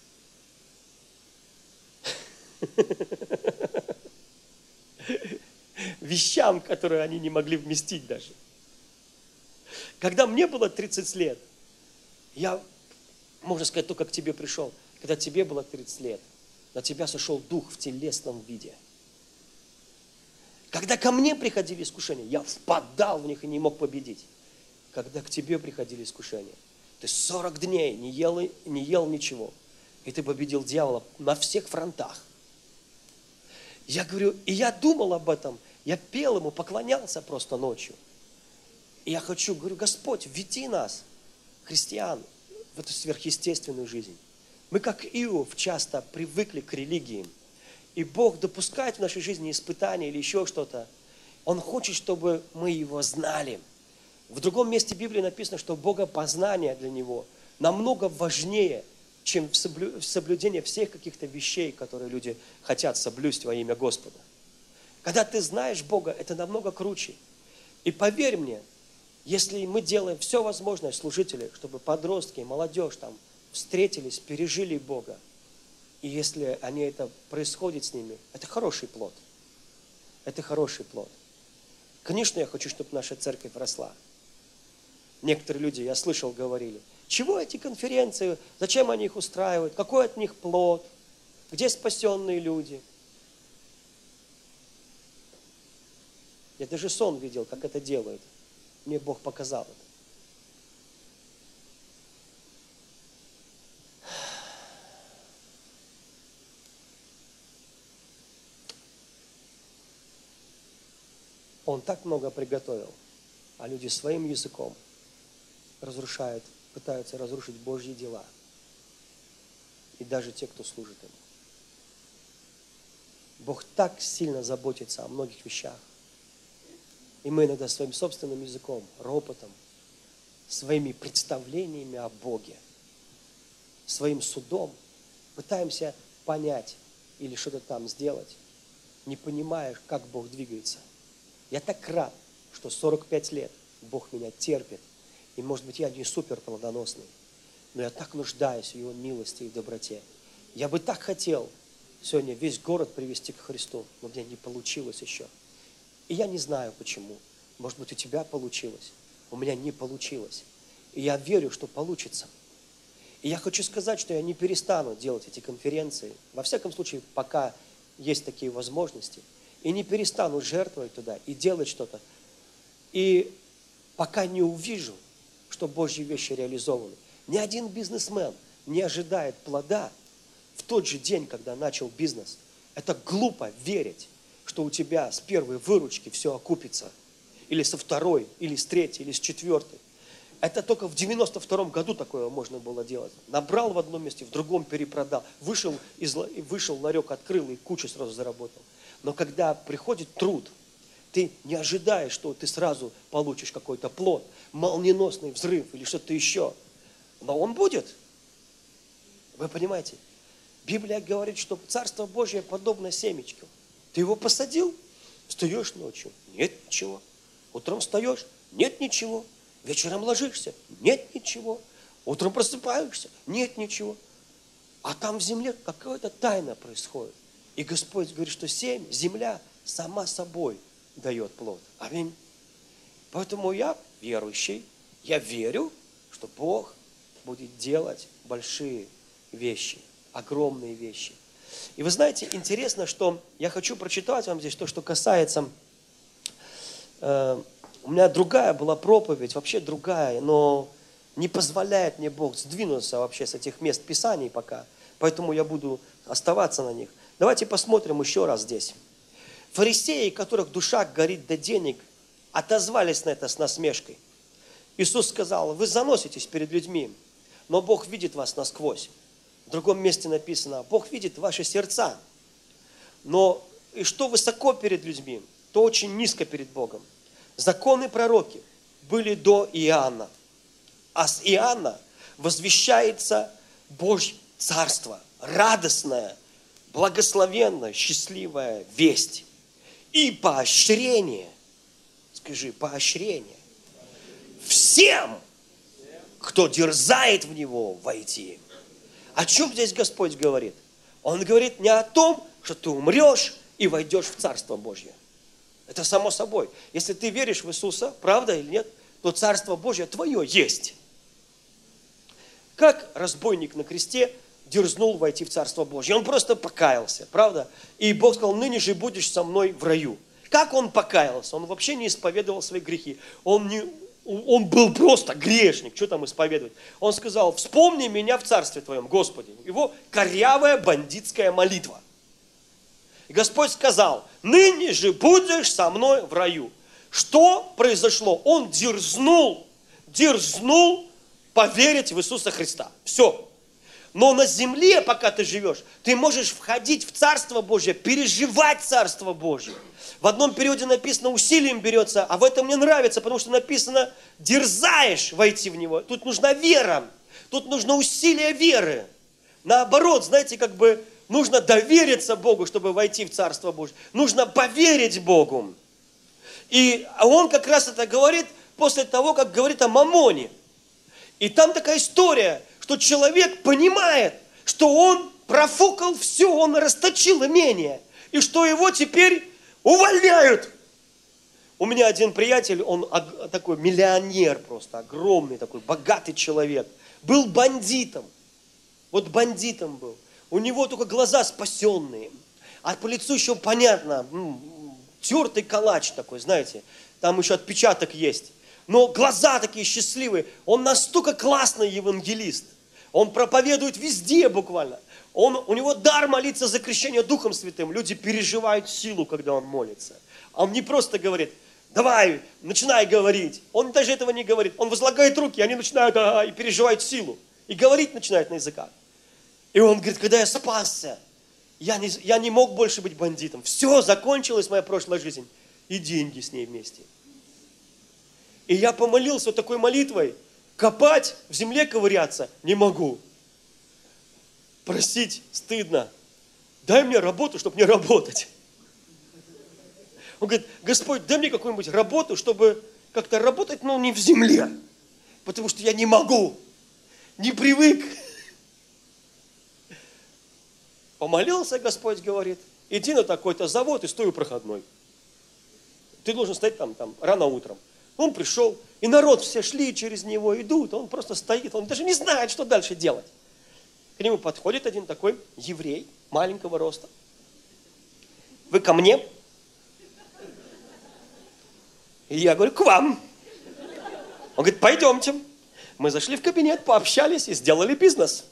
Вещам, которые они не могли вместить даже. Когда мне было 30 лет, я, можно сказать, только к тебе пришел. Когда тебе было 30 лет, на тебя сошел дух в телесном виде. Когда ко мне приходили искушения, я впадал в них и не мог победить. Когда к тебе приходили искушения, ты 40 дней не ел ничего, и ты победил дьявола на всех фронтах. Я говорю, и я думал об этом, я пел ему, поклонялся просто ночью. И я говорю, Господь, введи нас, христиан, в эту сверхъестественную жизнь. Мы, как Иов, часто привыкли к религиям. И Бог допускает в нашей жизни испытания или еще что-то. Он хочет, чтобы мы Его знали. В другом месте Библии написано, что богопознание для Него намного важнее, чем соблюдение всех каких-то вещей, которые люди хотят соблюсть во имя Господа. Когда ты знаешь Бога, это намного круче. И поверь мне, если мы делаем все возможное, служители, чтобы подростки, молодежь там встретились, пережили Бога, и если это происходит с ними, это хороший плод. Это хороший плод. Конечно, я хочу, чтобы наша церковь росла. Некоторые люди, я слышал, говорили, чего эти конференции, зачем они их устраивают, какой от них плод, где спасенные люди. Я даже сон видел, как это делают. Мне Бог показал это. Он так много приготовил, а люди своим языком разрушают, пытаются разрушить Божьи дела. И даже те, кто служит Ему. Бог так сильно заботится о многих вещах. И мы иногда своим собственным языком, ропотом, своими представлениями о Боге, своим судом пытаемся понять или что-то там сделать, не понимая, как Бог двигается. Я так рад, что 45 лет Бог меня терпит. И, может быть, я не супер плодоносный, но я так нуждаюсь в Его милости и доброте. Я бы так хотел сегодня весь город привести к Христу, но мне не получилось еще. И я не знаю почему. Может быть, у тебя получилось, у меня не получилось. И я верю, что получится. И я хочу сказать, что я не перестану делать эти конференции, во всяком случае, пока есть такие возможности, и не перестану жертвовать туда и делать что-то. И пока не увижу, что Божьи вещи реализованы. Ни один бизнесмен не ожидает плода в тот же день, когда начал бизнес. Это глупо верить, что у тебя с первой выручки все окупится. Или со второй, или с третьей, или с четвертой. Это только в 92-м году такое можно было делать. Набрал в одном месте, в другом перепродал. Вышел, ларек открыл и кучу сразу заработал. Но когда приходит труд, ты не ожидаешь, что ты сразу получишь какой-то плод, молниеносный взрыв или что-то еще. Но он будет. Вы понимаете? Библия говорит, что Царство Божье подобно семечку. Ты его посадил, встаешь ночью, нет ничего. Утром встаешь, нет ничего. Вечером ложишься, нет ничего. Утром просыпаешься, нет ничего. А там в земле какая-то тайна происходит. И Господь говорит, что земля сама собой дает плод. Аминь. Поэтому я верующий, я верю, что Бог будет делать большие вещи, огромные вещи. И вы знаете, интересно, что я хочу прочитать вам здесь то, что касается... У меня другая была проповедь, вообще другая, но не позволяет мне Бог сдвинуться вообще с этих мест Писаний пока. Поэтому я буду оставаться на них. Давайте посмотрим еще раз здесь. Фарисеи, которых душа горит до денег, отозвались на это с насмешкой. Иисус сказал: вы заноситесь перед людьми, но Бог видит вас насквозь. В другом месте написано: Бог видит ваши сердца. Но и что высоко перед людьми, то очень низко перед Богом. Законы пророки были до Иоанна, а с Иоанна возвещается Божье Царство, радостная, благословенная, счастливая весть и поощрение, скажи, поощрение всем, кто дерзает в него войти. О чем здесь Господь говорит? Он говорит не о том, что ты умрешь и войдешь в Царство Божье. Это само собой. Если ты веришь в Иисуса, правда или нет, то Царство Божье твое есть. Как разбойник на кресте дерзнул войти в Царство Божье? Он просто покаялся, правда? И Бог сказал: ныне же будешь со мной в раю. Как он покаялся? Он вообще не исповедовал свои грехи. Он был просто грешник. Что там исповедовать? Он сказал: вспомни меня в Царстве Твоем, Господи. Его корявая бандитская молитва. И Господь сказал: ныне же будешь со мной в раю. Что произошло? Он дерзнул поверить в Иисуса Христа. Все. Но на земле, пока ты живешь, ты можешь входить в Царство Божье, переживать Царство Божье. В одном периоде написано: усилием берется, а в этом мне нравится, потому что написано: дерзаешь войти в него. Тут нужна вера, тут нужно усилие веры. Наоборот, знаете, как бы нужно довериться Богу, чтобы войти в Царство Божье. Нужно поверить Богу. И он как раз это говорит после того, как говорит о Мамоне. И там такая история, что человек понимает, что он профукал все, он расточил имение, и что его теперь увольняют. У меня один приятель, он такой миллионер просто, огромный такой, богатый человек, был бандитом. Вот бандитом был. У него только глаза спасенные. А по лицу еще понятно, тертый калач такой, знаете. Там еще отпечаток есть. Но глаза такие счастливые. Он настолько классный евангелист. Он проповедует везде буквально. У него дар молиться за крещение Духом Святым. Люди переживают силу, когда он молится. А он не просто говорит: давай, начинай говорить. Он даже этого не говорит. Он возлагает руки, они начинают и переживают силу. И говорить начинают на языках. И он говорит: когда я спасся, я не мог больше быть бандитом. Все, закончилась моя прошлая жизнь. И деньги с ней вместе. И я помолился вот такой молитвой: копать, в земле ковыряться не могу. Просить стыдно. Дай мне работу, чтобы не работать. Он говорит: Господь, дай мне какую-нибудь работу, чтобы как-то работать, но не в земле. Потому что я не могу, не привык. Помолился, Господь говорит, иди на такой-то завод и стой у проходной. Ты должен стоять там рано утром. Он пришел, и народ все шли через него, идут, он просто стоит, он даже не знает, что дальше делать. К нему подходит один такой еврей, маленького роста. Вы ко мне? И я говорю, к вам. Он говорит, пойдемте. Мы зашли в кабинет, пообщались и сделали бизнес.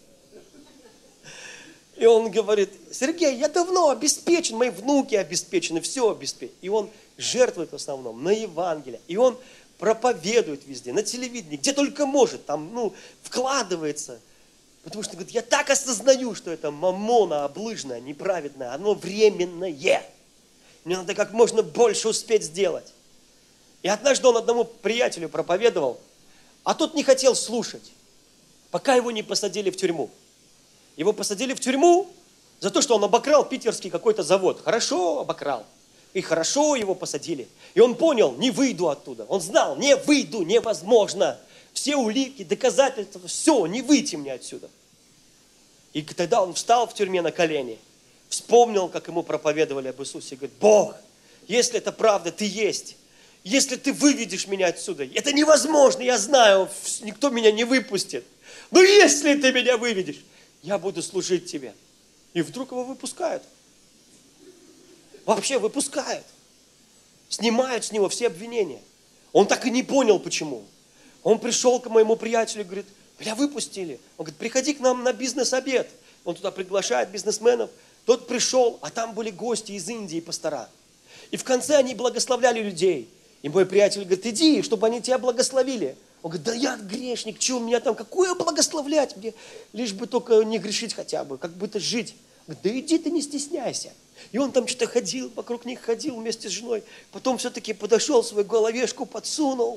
И он говорит, Сергей, я давно обеспечен, мои внуки обеспечены, все обеспечено. И он жертвует в основном на Евангелие. И он проповедует везде, на телевидении, где только может, там, вкладывается. Потому что, говорит, я так осознаю, что это маммона облыжная, неправедная, оно временное. Мне надо как можно больше успеть сделать. И однажды он одному приятелю проповедовал, а тот не хотел слушать, пока его не посадили в тюрьму. Его посадили в тюрьму за то, что он обокрал питерский какой-то завод. Хорошо обокрал. И хорошо его посадили. И он понял, не выйду оттуда. Он знал, не выйду, невозможно. Все улики, доказательства, все, не выйти мне отсюда. И тогда он встал в тюрьме на колени, вспомнил, как ему проповедовали об Иисусе, и говорит, Бог, если это правда, Ты есть, если Ты выведешь меня отсюда, это невозможно, я знаю, никто меня не выпустит. Но если Ты меня выведешь, я буду служить Тебе. И вдруг его выпускают. Вообще выпускают. Снимают с него все обвинения. Он так и не понял, почему. Он пришел к моему приятелю и говорит, меня выпустили. Он говорит, приходи к нам на бизнес-обед. Он туда приглашает бизнесменов. Тот пришел, а там были гости из Индии, пастора. И в конце они благословляли людей. И мой приятель говорит, иди, чтобы они тебя благословили. Он говорит, да я грешник, что у меня там, какое благословлять мне, лишь бы только не грешить хотя бы, как бы-то жить. Он говорит, да иди ты, не стесняйся. И он там что-то ходил, вокруг них ходил вместе с женой. Потом все-таки подошел, свою головешку подсунул,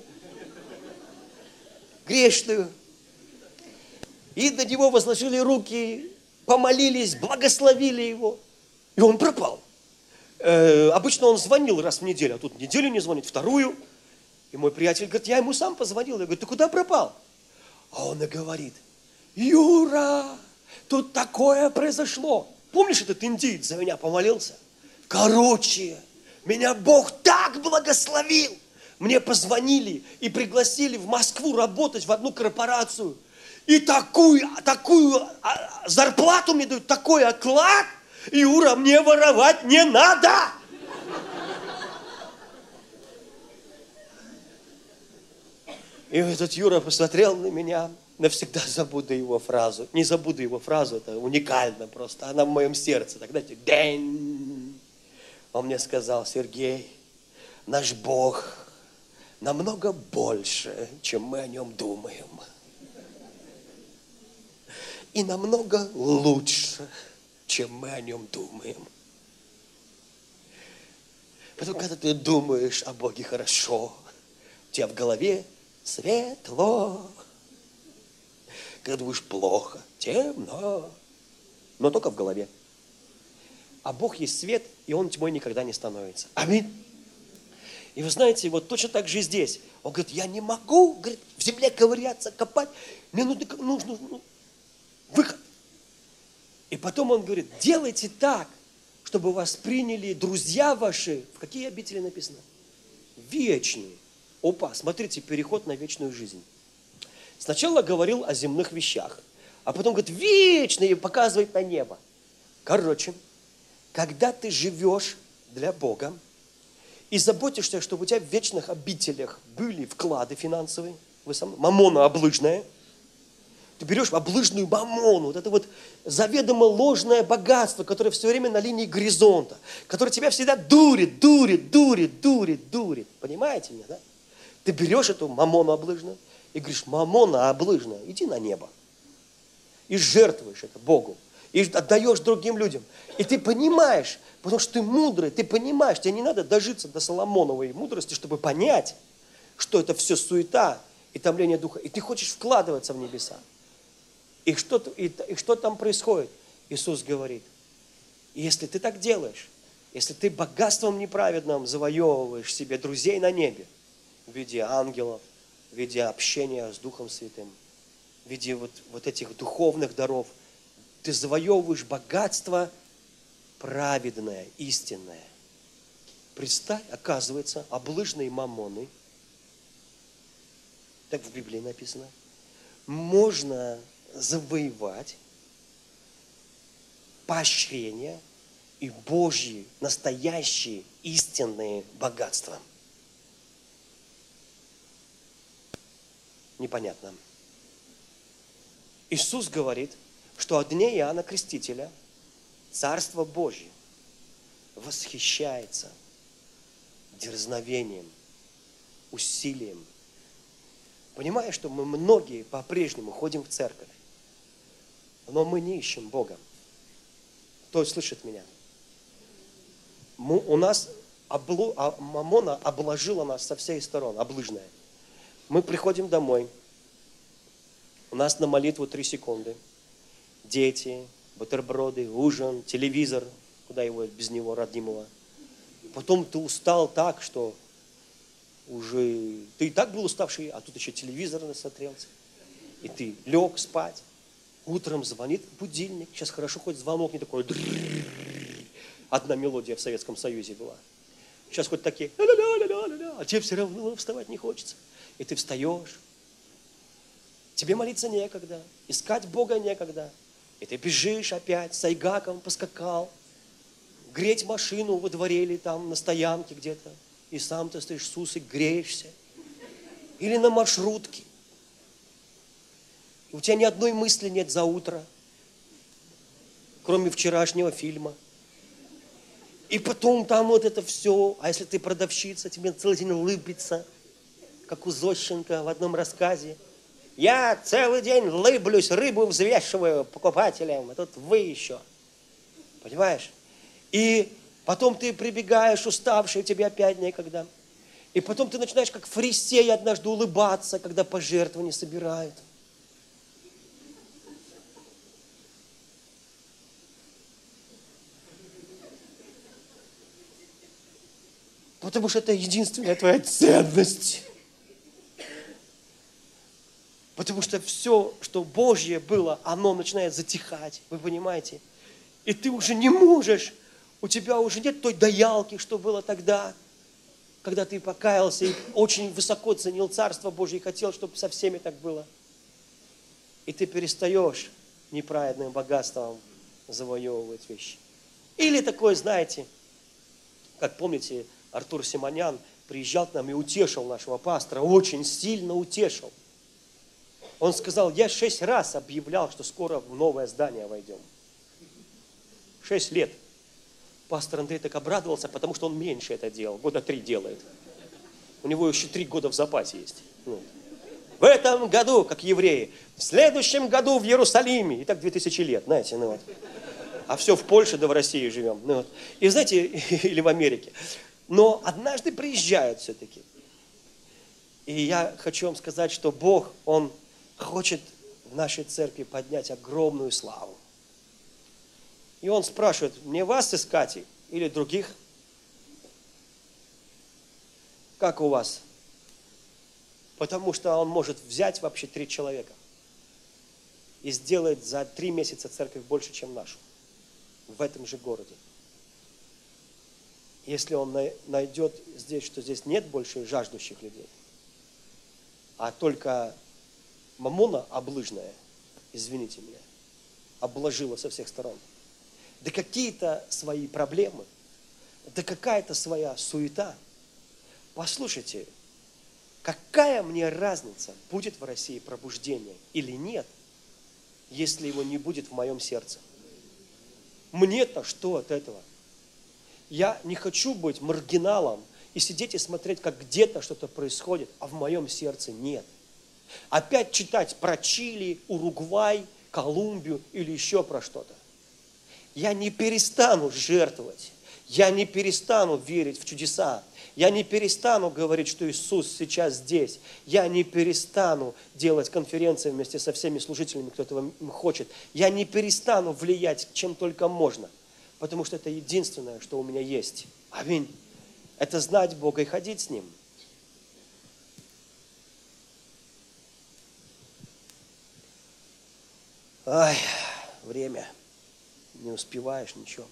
грешную. И на него возложили руки, помолились, благословили его. И он пропал. Обычно он звонил раз в неделю, а тут неделю не звонит, вторую. И мой приятель говорит, я ему сам позвонил. Я говорю, ты куда пропал? А он и говорит, Юра, тут такое произошло. Помнишь, этот индиец за меня помолился? Короче, меня Бог так благословил. Мне позвонили и пригласили в Москву работать в одну корпорацию. И такую зарплату мне дают, такой оклад. Юра, мне воровать не надо. И этот Юра посмотрел на меня, навсегда забуду его фразу. Не забуду его фразу, это уникально просто. Она в моем сердце. Тогда день. Он мне сказал, Сергей, наш Бог намного больше, чем мы о нем думаем. И намного лучше, чем мы о нем думаем. Поэтому, когда ты думаешь о Боге хорошо, у тебя в голове светло. Когда думаешь плохо, темно. Но только в голове. А Бог есть свет, и Он тьмой никогда не становится. Аминь. И вы знаете, вот точно так же и здесь. Он говорит, я не могу, говорит, в земле ковыряться, копать. Мне нужно выход. И потом он говорит, делайте так, чтобы вас приняли друзья ваши. В какие обители написано? Вечные. Опа, смотрите, переход на вечную жизнь. Сначала говорил о земных вещах, а потом говорит, вечные, и показывает на небо. Короче, когда ты живешь для Бога и заботишься, чтобы у тебя в вечных обителях были вклады финансовые, маммона облыжная, ты берешь облыжную маммону, вот это вот заведомо ложное богатство, которое все время на линии горизонта, которое тебя всегда дурит. Понимаете меня, да? Ты берешь эту маммону облыжную и говоришь, маммона облыжная, иди на небо. И жертвуешь это Богу. И отдаешь другим людям. И ты понимаешь, потому что ты мудрый, ты понимаешь, тебе не надо дожиться до Соломоновой мудрости, чтобы понять, что это все суета и томление духа. И ты хочешь вкладываться в небеса. И что там происходит? Иисус говорит, если ты так делаешь, если ты богатством неправедным завоевываешь себе друзей на небе, в виде ангелов, в виде общения с Духом Святым, в виде вот этих духовных даров. Ты завоевываешь богатство праведное, истинное. Представь, оказывается, облыжной маммоной, так в Библии написано, можно завоевать поощрение и Божьи настоящие истинные богатства. Непонятно. Иисус говорит, что от дней Иоанна Крестителя Царство Божье восхищается дерзновением, усилием. Понимаешь, что мы многие по-прежнему ходим в церковь, но мы не ищем Бога. Кто слышит меня? У нас маммона обложила нас со всех сторон, облыжная. Мы приходим домой, у нас на молитву 3 секунды. Дети, бутерброды, ужин, телевизор, куда его без него, родимого. Потом ты устал так, что уже ты и так был уставший, а тут еще телевизор насмотрелся. И ты лег спать. Утром звонит будильник. Сейчас хорошо, хоть звонок не такой. Одна мелодия в Советском Союзе была. Сейчас хоть такие, а тебе все равно вставать не хочется. И ты встаешь. Тебе молиться некогда, искать Бога некогда. И ты бежишь опять с айгаком, поскакал, греть машину во дворе или там на стоянке где-то. И сам ты стоишь, Иисус, и греешься. Или на маршрутке. И у тебя ни одной мысли нет за утро, кроме вчерашнего фильма. И потом там вот это все. А если ты продавщица, тебе целый день улыбиться, как у Зощенко в одном рассказе. Я целый день лыблюсь, рыбу взвешиваю покупателям, а тут вы еще. Понимаешь? И потом ты прибегаешь уставший, тебе опять некогда. И потом ты начинаешь как фарисей однажды улыбаться, когда пожертвования собирают. Потому что это единственная твоя ценность. Потому что все, что Божье было, оно начинает затихать. Вы понимаете? И ты уже не можешь, у тебя уже нет той доялки, что было тогда, когда ты покаялся и очень высоко ценил Царство Божье и хотел, чтобы со всеми так было. И ты перестаешь неправедным богатством завоевывать вещи. Или такое, знаете, как помните, Артур Симонян приезжал к нам и утешил нашего пастора, очень сильно утешил. Он сказал, я 6 раз объявлял, что скоро в новое здание войдем. 6 лет. Пастор Андрей так обрадовался, потому что он меньше это делал, года 3 делает. У него еще 3 года в запасе есть. В этом году, как евреи, в следующем году в Иерусалиме. И так 2000 лет, знаете, ну вот. А все в Польше да в России живем. Ну вот. И знаете, или в Америке. Но однажды приезжают все-таки. И я хочу вам сказать, что Бог, Он хочет в нашей церкви поднять огромную славу. И Он спрашивает, мне вас искать или других? Как у вас? Потому что Он может взять вообще 3 человека и сделать за 3 месяца церковь больше, чем нашу. В этом же городе. Если Он найдет здесь, что здесь нет больше жаждущих людей, а только маммона облыжная, извините меня, обложила со всех сторон. Да какие-то свои проблемы, да какая-то своя суета. Послушайте, какая мне разница, будет в России пробуждение или нет, если его не будет в моем сердце? Мне-то что от этого? Я не хочу быть маргиналом и сидеть и смотреть, как где-то что-то происходит, а в моем сердце нет. Опять читать про Чили, Уругвай, Колумбию или еще про что-то. Я не перестану жертвовать. Я не перестану верить в чудеса. Я не перестану говорить, что Иисус сейчас здесь. Я не перестану делать конференции вместе со всеми служителями, кто этого хочет. Я не перестану влиять, чем только можно. Потому что это единственное, что у меня есть. Аминь. Это знать Бога и ходить с Ним. Ай, время. Не успеваешь, ничего.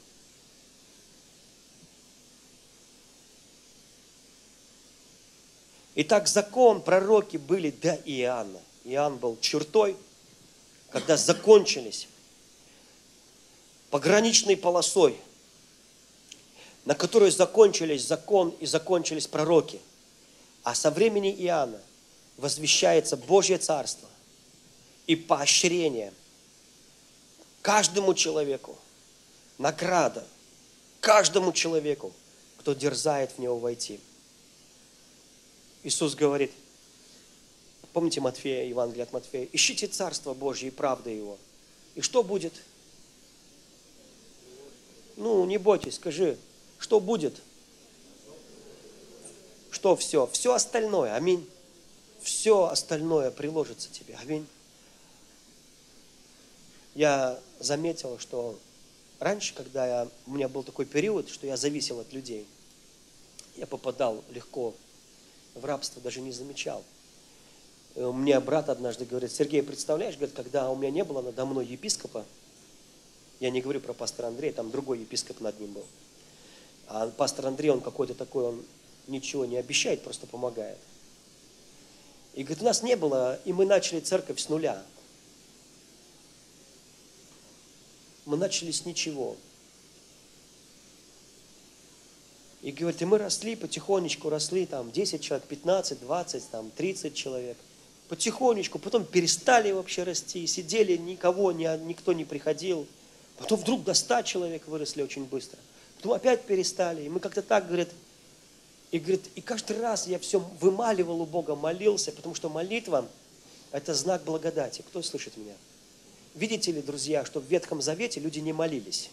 Итак, закон, пророки были до Иоанна. Иоанн был чертой, когда закончились пограничной полосой, на которой закончились закон и закончились пророки. А со времени Иоанна возвещается Божье Царство и поощрение каждому человеку, награда каждому человеку, кто дерзает в него войти. Иисус говорит, помните Матфея, Евангелие от Матфея, ищите Царство Божье и правды Его. И что будет? Ну, не бойтесь, скажи, что будет? Что все? Все остальное, аминь. Все остальное приложится тебе, аминь. Я заметил, что раньше, когда у меня был такой период, что я зависел от людей, я попадал легко в рабство, даже не замечал. Мне брат однажды говорит, Сергей, представляешь, говорит, когда у меня не было надо мной епископа, я не говорю про пастора Андрея, там другой епископ над ним был, а пастор Андрей, он какой-то такой, он ничего не обещает, просто помогает. И говорит, у нас не было, и мы начали церковь с нуля. Мы начали с ничего. И говорит, и мы росли, потихонечку росли, там 10 человек, 15, 20, там 30 человек. Потихонечку, потом перестали вообще расти, сидели, никто не приходил. Потом вдруг до 100 человек выросли очень быстро. Потом опять перестали. И мы как-то так, говорит, и каждый раз я все вымаливал у Бога, молился, потому что молитва – это знак благодати. Кто слышит меня? Видите ли, друзья, что в Ветхом Завете люди не молились?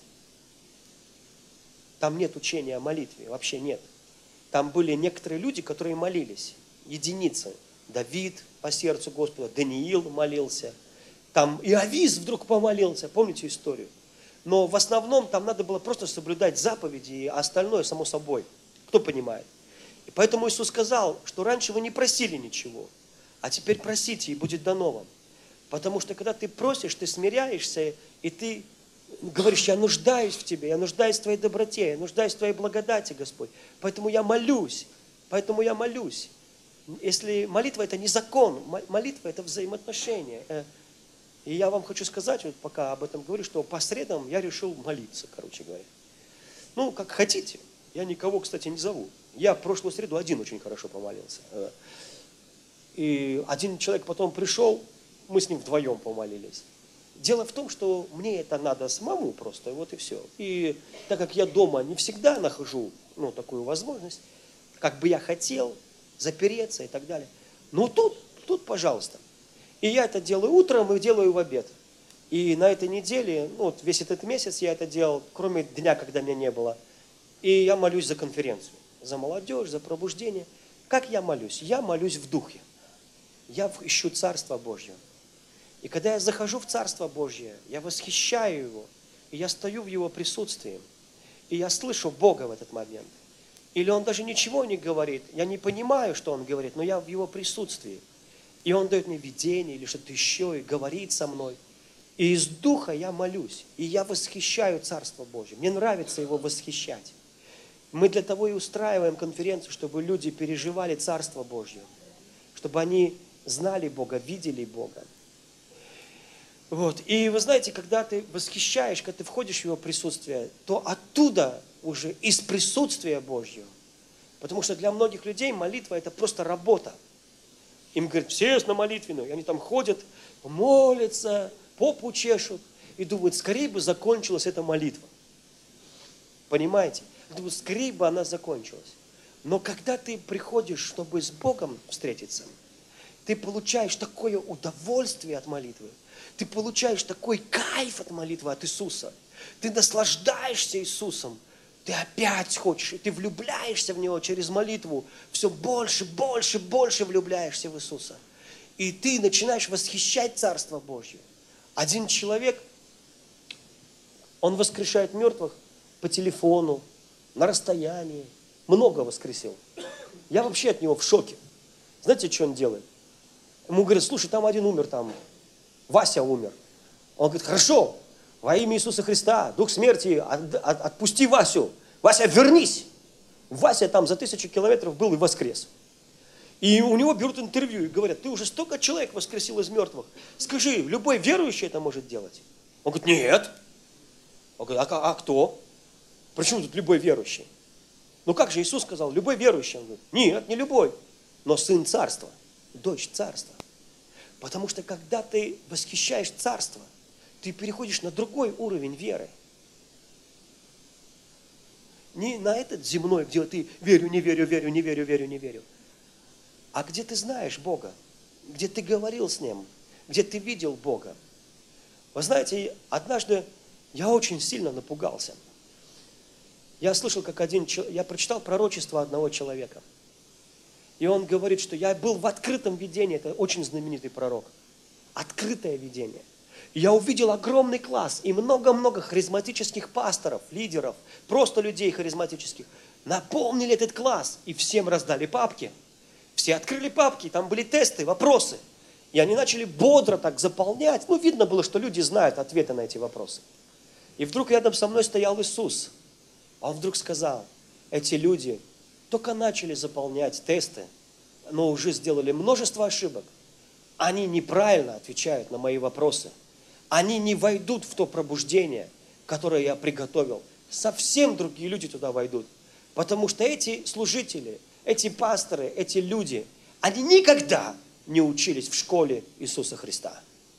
Там нет учения о молитве, вообще нет. Там были некоторые люди, которые молились, единицы. Давид по сердцу Господа, Даниил молился. Там Иовис вдруг помолился, помните историю? Но в основном там надо было просто соблюдать заповеди, а остальное само собой. Кто понимает? И поэтому Иисус сказал, что раньше вы не просили ничего, а теперь просите, и будет дано вам. Потому что когда ты просишь, ты смиряешься, и ты говоришь, я нуждаюсь в Тебе, я нуждаюсь в Твоей доброте, я нуждаюсь в Твоей благодати, Господь. Поэтому я молюсь. Если молитва – это не закон, молитва – это взаимоотношения. И я вам хочу сказать, вот пока об этом говорю, что по средам я решил молиться, короче говоря. Ну, как хотите. Я никого, кстати, не зову. Я в прошлую среду один очень хорошо помолился. И один человек потом пришел, мы с ним вдвоем помолились. Дело в том, что мне это надо самому просто, вот и все. И так как я дома не всегда нахожу такую возможность, как бы я хотел, запереться и так далее. Но тут, пожалуйста. И я это делаю утром и делаю в обед. И на этой неделе, весь этот месяц я это делал, кроме дня, когда меня не было. И я молюсь за конференцию, за молодежь, за пробуждение. Как я молюсь? Я молюсь в духе. Я ищу Царство Божье. И когда я захожу в Царство Божье, я восхищаю Его, и я стою в Его присутствии, и я слышу Бога в этот момент. Или Он даже ничего не говорит, я не понимаю, что Он говорит, но я в Его присутствии. И Он дает мне видение или что-то еще, и говорит со мной. И из духа я молюсь, и я восхищаю Царство Божье. Мне нравится Его восхищать. Мы для того и устраиваем конференцию, чтобы люди переживали Царство Божье, чтобы они знали Бога, видели Бога. Вот. И вы знаете, когда ты восхищаешь, когда ты входишь в Его присутствие, то оттуда уже из присутствия Божьего. Потому что для многих людей молитва – это просто работа. Им говорят, сесть на молитвенную, и они там ходят, молятся, попу чешут, и думают, скорее бы закончилась эта молитва. Понимаете? Думают, скорее бы она закончилась. Но когда ты приходишь, чтобы с Богом встретиться, ты получаешь такое удовольствие от молитвы, ты получаешь такой кайф от молитвы от Иисуса, ты наслаждаешься Иисусом, ты опять хочешь, и ты влюбляешься в Него через молитву, все больше, больше, больше влюбляешься в Иисуса. И ты начинаешь восхищать Царство Божье. Один человек, он воскрешает мертвых по телефону, на расстоянии, много воскресил. Я вообще от него в шоке. Знаете, что он делает? Ему говорят, слушай, там один умер, там Вася умер. Он говорит, хорошо, во имя Иисуса Христа, дух смерти, отпусти Васю. Вася, вернись. Вася там за 1000 километров был и воскрес. И у него берут интервью и говорят, ты уже столько человек воскресил из мертвых. Скажи, любой верующий это может делать? Он говорит, нет. Он говорит, а кто? Почему тут любой верующий? Ну как же Иисус сказал, любой верующий? Он говорит, нет, не любой, но сын царства, дочь царства. Потому что когда ты восхищаешь царство, ты переходишь на другой уровень веры. Не на этот земной, где ты верю, не верю, верю, не верю, верю, не верю. А где ты знаешь Бога, где ты говорил с Ним, где ты видел Бога. Вы знаете, однажды я очень сильно напугался. Я слышал, как я прочитал пророчество одного человека. И он говорит, что я был в открытом видении, это очень знаменитый пророк. Открытое видение. И я увидел огромный класс и много-много харизматических пасторов, лидеров, просто людей харизматических. Наполнили этот класс и всем раздали папки. Все открыли папки, там были тесты, вопросы. И они начали бодро так заполнять. Ну, видно было, что люди знают ответы на эти вопросы. И вдруг рядом со мной стоял Иисус. Он вдруг сказал, эти люди только начали заполнять тесты, но уже сделали множество ошибок. Они неправильно отвечают на мои вопросы. Они не войдут в то пробуждение, которое я приготовил. Совсем другие люди туда войдут. Потому что эти служители, эти пасторы, эти люди, они никогда не учились в школе Иисуса Христа.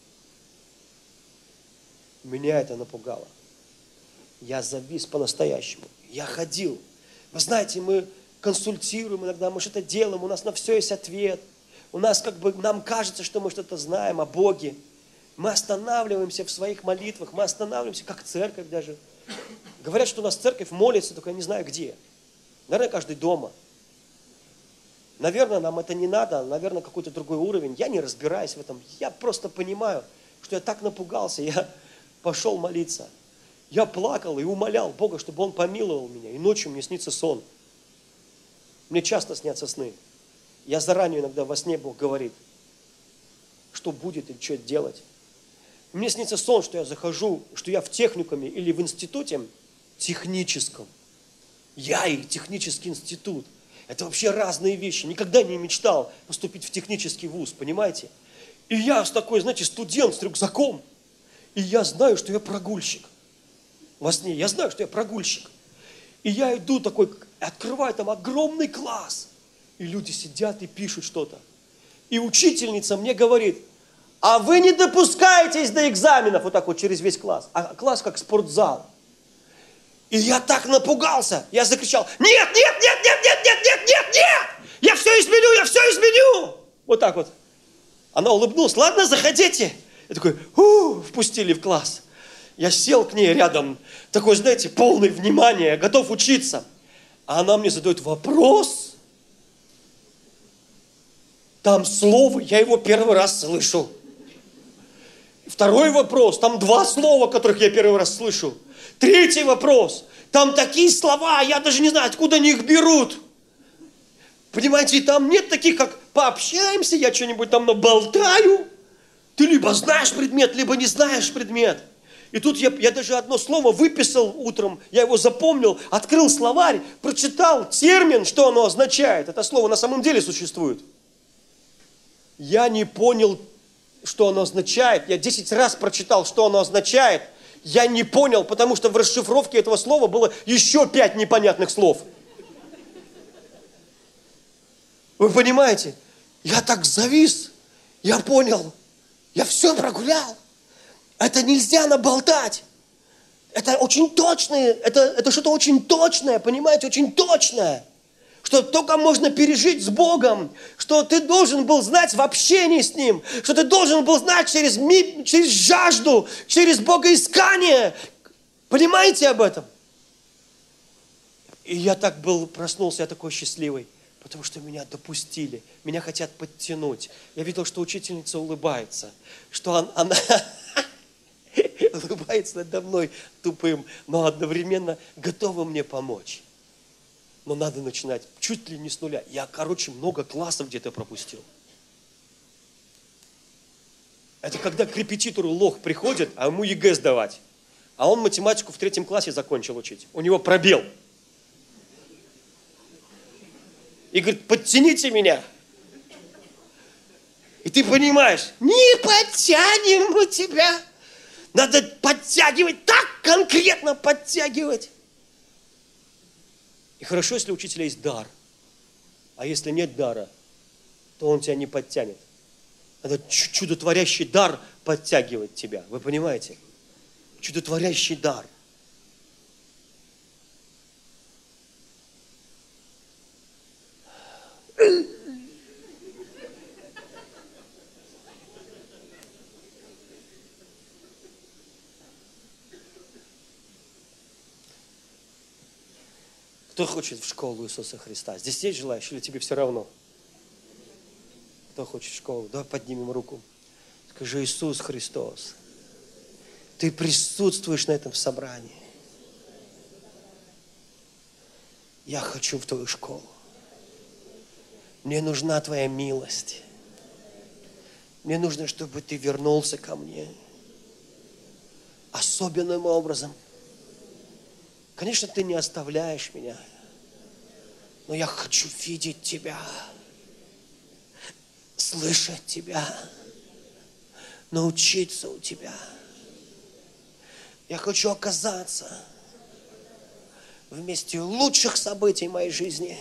Меня это напугало. Я завис по-настоящему. Я ходил. Вы знаете, мы консультируем иногда, мы что-то делаем, у нас на все есть ответ. У нас нам кажется, что мы что-то знаем о Боге. Мы останавливаемся в своих молитвах, мы останавливаемся, как церковь даже. Говорят, что у нас церковь молится, только я не знаю где. Наверное, каждый дома. Наверное, нам это не надо, наверное, какой-то другой уровень. Я не разбираюсь в этом. Я просто понимаю, что я так напугался, я пошел молиться. Я плакал и умолял Бога, чтобы Он помиловал меня. И ночью мне снится сон. Мне часто снятся сны. Я заранее иногда во сне Бог говорит, что будет и что делать. Мне снится сон, что я захожу, что я в техникуме или в институте техническом. Я и технический институт. Это вообще разные вещи. Никогда не мечтал поступить в технический вуз, понимаете? И я такой, знаете, студент с рюкзаком. И я знаю, что я прогульщик. Во сне я знаю, что я прогульщик. И я иду такой, открываю там огромный класс. И люди сидят и пишут что-то. И учительница мне говорит, а вы не допускаетесь до экзаменов, вот так вот через весь класс. А класс как спортзал. И я так напугался. Я закричал, нет, нет, нет, нет, нет, нет, нет, нет, нет! Я все изменю, я все изменю! Вот так вот. Она улыбнулась, ладно, заходите. Я такой, впустили в класс. Я сел к ней рядом, такой, знаете, полный внимания, готов учиться. А она мне задает вопрос. Там слово, я его первый раз слышу. Второй вопрос, там 2 слова, которых я первый раз слышу. Третий вопрос, там такие слова, я даже не знаю, откуда они их берут. Понимаете, там нет таких, как пообщаемся, я что-нибудь там наболтаю. Ты либо знаешь предмет, либо не знаешь предмет. И тут я даже одно слово выписал утром, я его запомнил, открыл словарь, прочитал термин, что оно означает. Это слово на самом деле существует. Я не понял, что оно означает. Я 10 раз прочитал, что оно означает. Я не понял, потому что в расшифровке этого слова было еще 5 непонятных слов. Вы понимаете? Я так завис. Я понял. Я все прогулял. Это нельзя наболтать. Это очень точное. Это что-то очень точное, понимаете? Очень точное. Что только можно пережить с Богом, что ты должен был знать в общении с Ним, что ты должен был знать через жажду, через богоискание. Понимаете об этом? И я так проснулся, я такой счастливый, потому что меня допустили, меня хотят подтянуть. Я видел, что учительница улыбается, что она улыбается надо мной тупым, но одновременно готова мне помочь. Но надо начинать чуть ли не с нуля. Я, много классов где-то пропустил. Это когда к репетитору лох приходит, а ему ЕГЭ сдавать. А он математику в 3 классе закончил учить. У него пробел. И говорит, подтяните меня. И ты понимаешь, не подтянем мы тебя. Надо подтягивать, так конкретно подтягивать. И хорошо, если у учителя есть дар. А если нет дара, то он тебя не подтянет. Надо чудотворящий дар подтягивать тебя. Вы понимаете? Чудотворящий дар. Кто хочет в школу Иисуса Христа? Здесь есть желающие или тебе все равно? Кто хочет в школу? Давай поднимем руку. Скажи, Иисус Христос, Ты присутствуешь на этом собрании. Я хочу в Твою школу. Мне нужна Твоя милость. Мне нужно, чтобы Ты вернулся ко мне. Особенным образом. Конечно, Ты не оставляешь меня. Но я хочу видеть Тебя. Слышать Тебя. Научиться у Тебя. Я хочу оказаться в месте лучших событий моей жизни.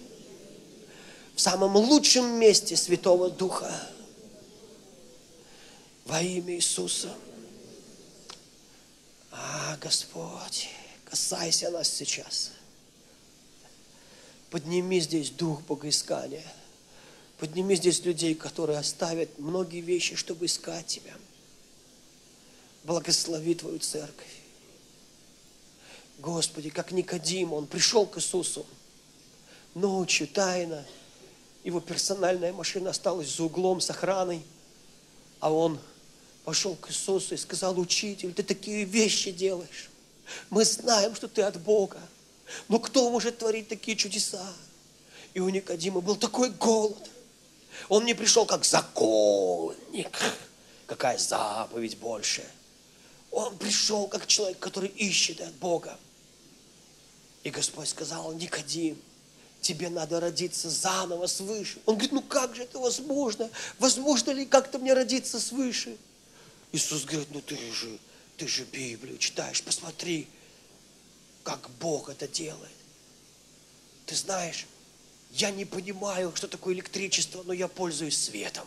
В самом лучшем месте Святого Духа. Во имя Иисуса. Господь, касайся нас сейчас. Подними здесь дух богоискания. Подними здесь людей, которые оставят многие вещи, чтобы искать Тебя. Благослови Твою церковь. Господи, как Никодим, он пришел к Иисусу ночью, тайно. Его персональная машина осталась за углом с охраной. А он пошел к Иисусу и сказал: Учитель, Ты такие вещи делаешь. Мы знаем, что Ты от Бога. Но кто может творить такие чудеса? И у Никодима был такой голод. Он не пришел как законник. Какая заповедь больше? Он пришел как человек, который ищет от Бога. И Господь сказал: Никодим, тебе надо родиться заново свыше. Он говорит: ну как же это возможно? Возможно ли как-то мне родиться свыше? Иисус говорит: ну ты же Библию читаешь, посмотри, как Бог это делает. Ты знаешь, я не понимаю, что такое электричество, но я пользуюсь светом.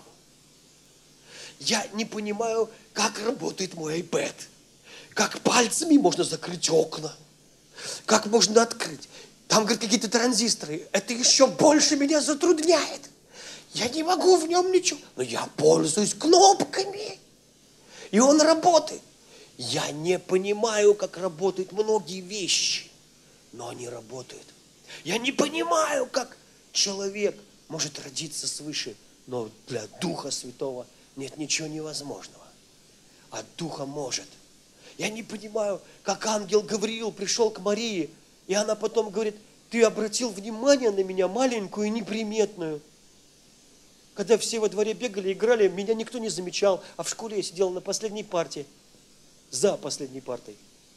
Я не понимаю, как работает мой iPad. Как пальцами можно закрыть окна. Как можно открыть. Там, говорит, какие-то транзисторы. Это еще больше меня затрудняет. Я не могу в нем ничего. Но я пользуюсь кнопками. И он работает. Я не понимаю, как работают многие вещи. Но они работают. Я не понимаю, как человек может родиться свыше. Но для Духа Святого нет ничего невозможного. А Духа может. Я не понимаю, как ангел Гавриил пришел к Марии, и она потом говорит: ты обратил внимание на меня, маленькую и неприметную. Когда все во дворе бегали, играли, меня никто не замечал, а в школе я сидела на последней парте, за последней партой.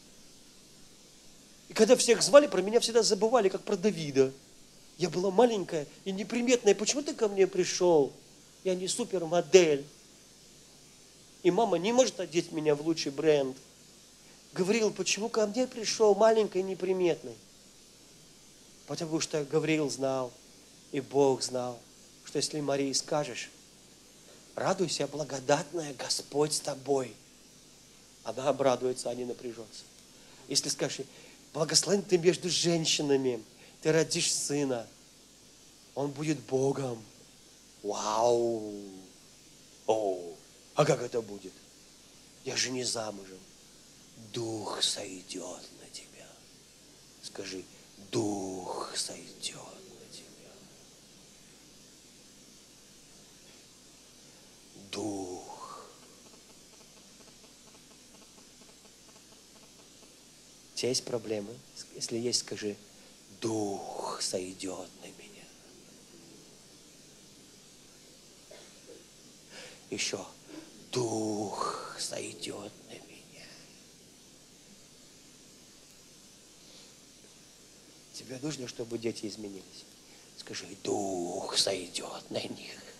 И когда всех звали, про меня всегда забывали, как про Давида. Я была маленькая и неприметная. Почему ты ко мне пришел? Я не супермодель. И мама не может одеть меня в лучший бренд. Гавриил, почему ко мне пришел маленький и неприметный? Потому что Гавриил знал, и Бог знал, что если Марии скажешь: радуйся, благодатная, Господь с тобой, она обрадуется, а не напряжется. Если скажешь: благословен ты между женщинами, ты родишь сына, он будет Богом. Вау! О, а как это будет? Я же не замужем. Дух сойдет на тебя. Скажи: Дух сойдет на тебя. Дух. У тебя есть проблемы? Если есть, скажи: Дух сойдет на меня. Еще. Дух сойдет на меня. Тебе нужно, чтобы дети изменились? Скажи, Дух сойдет на них.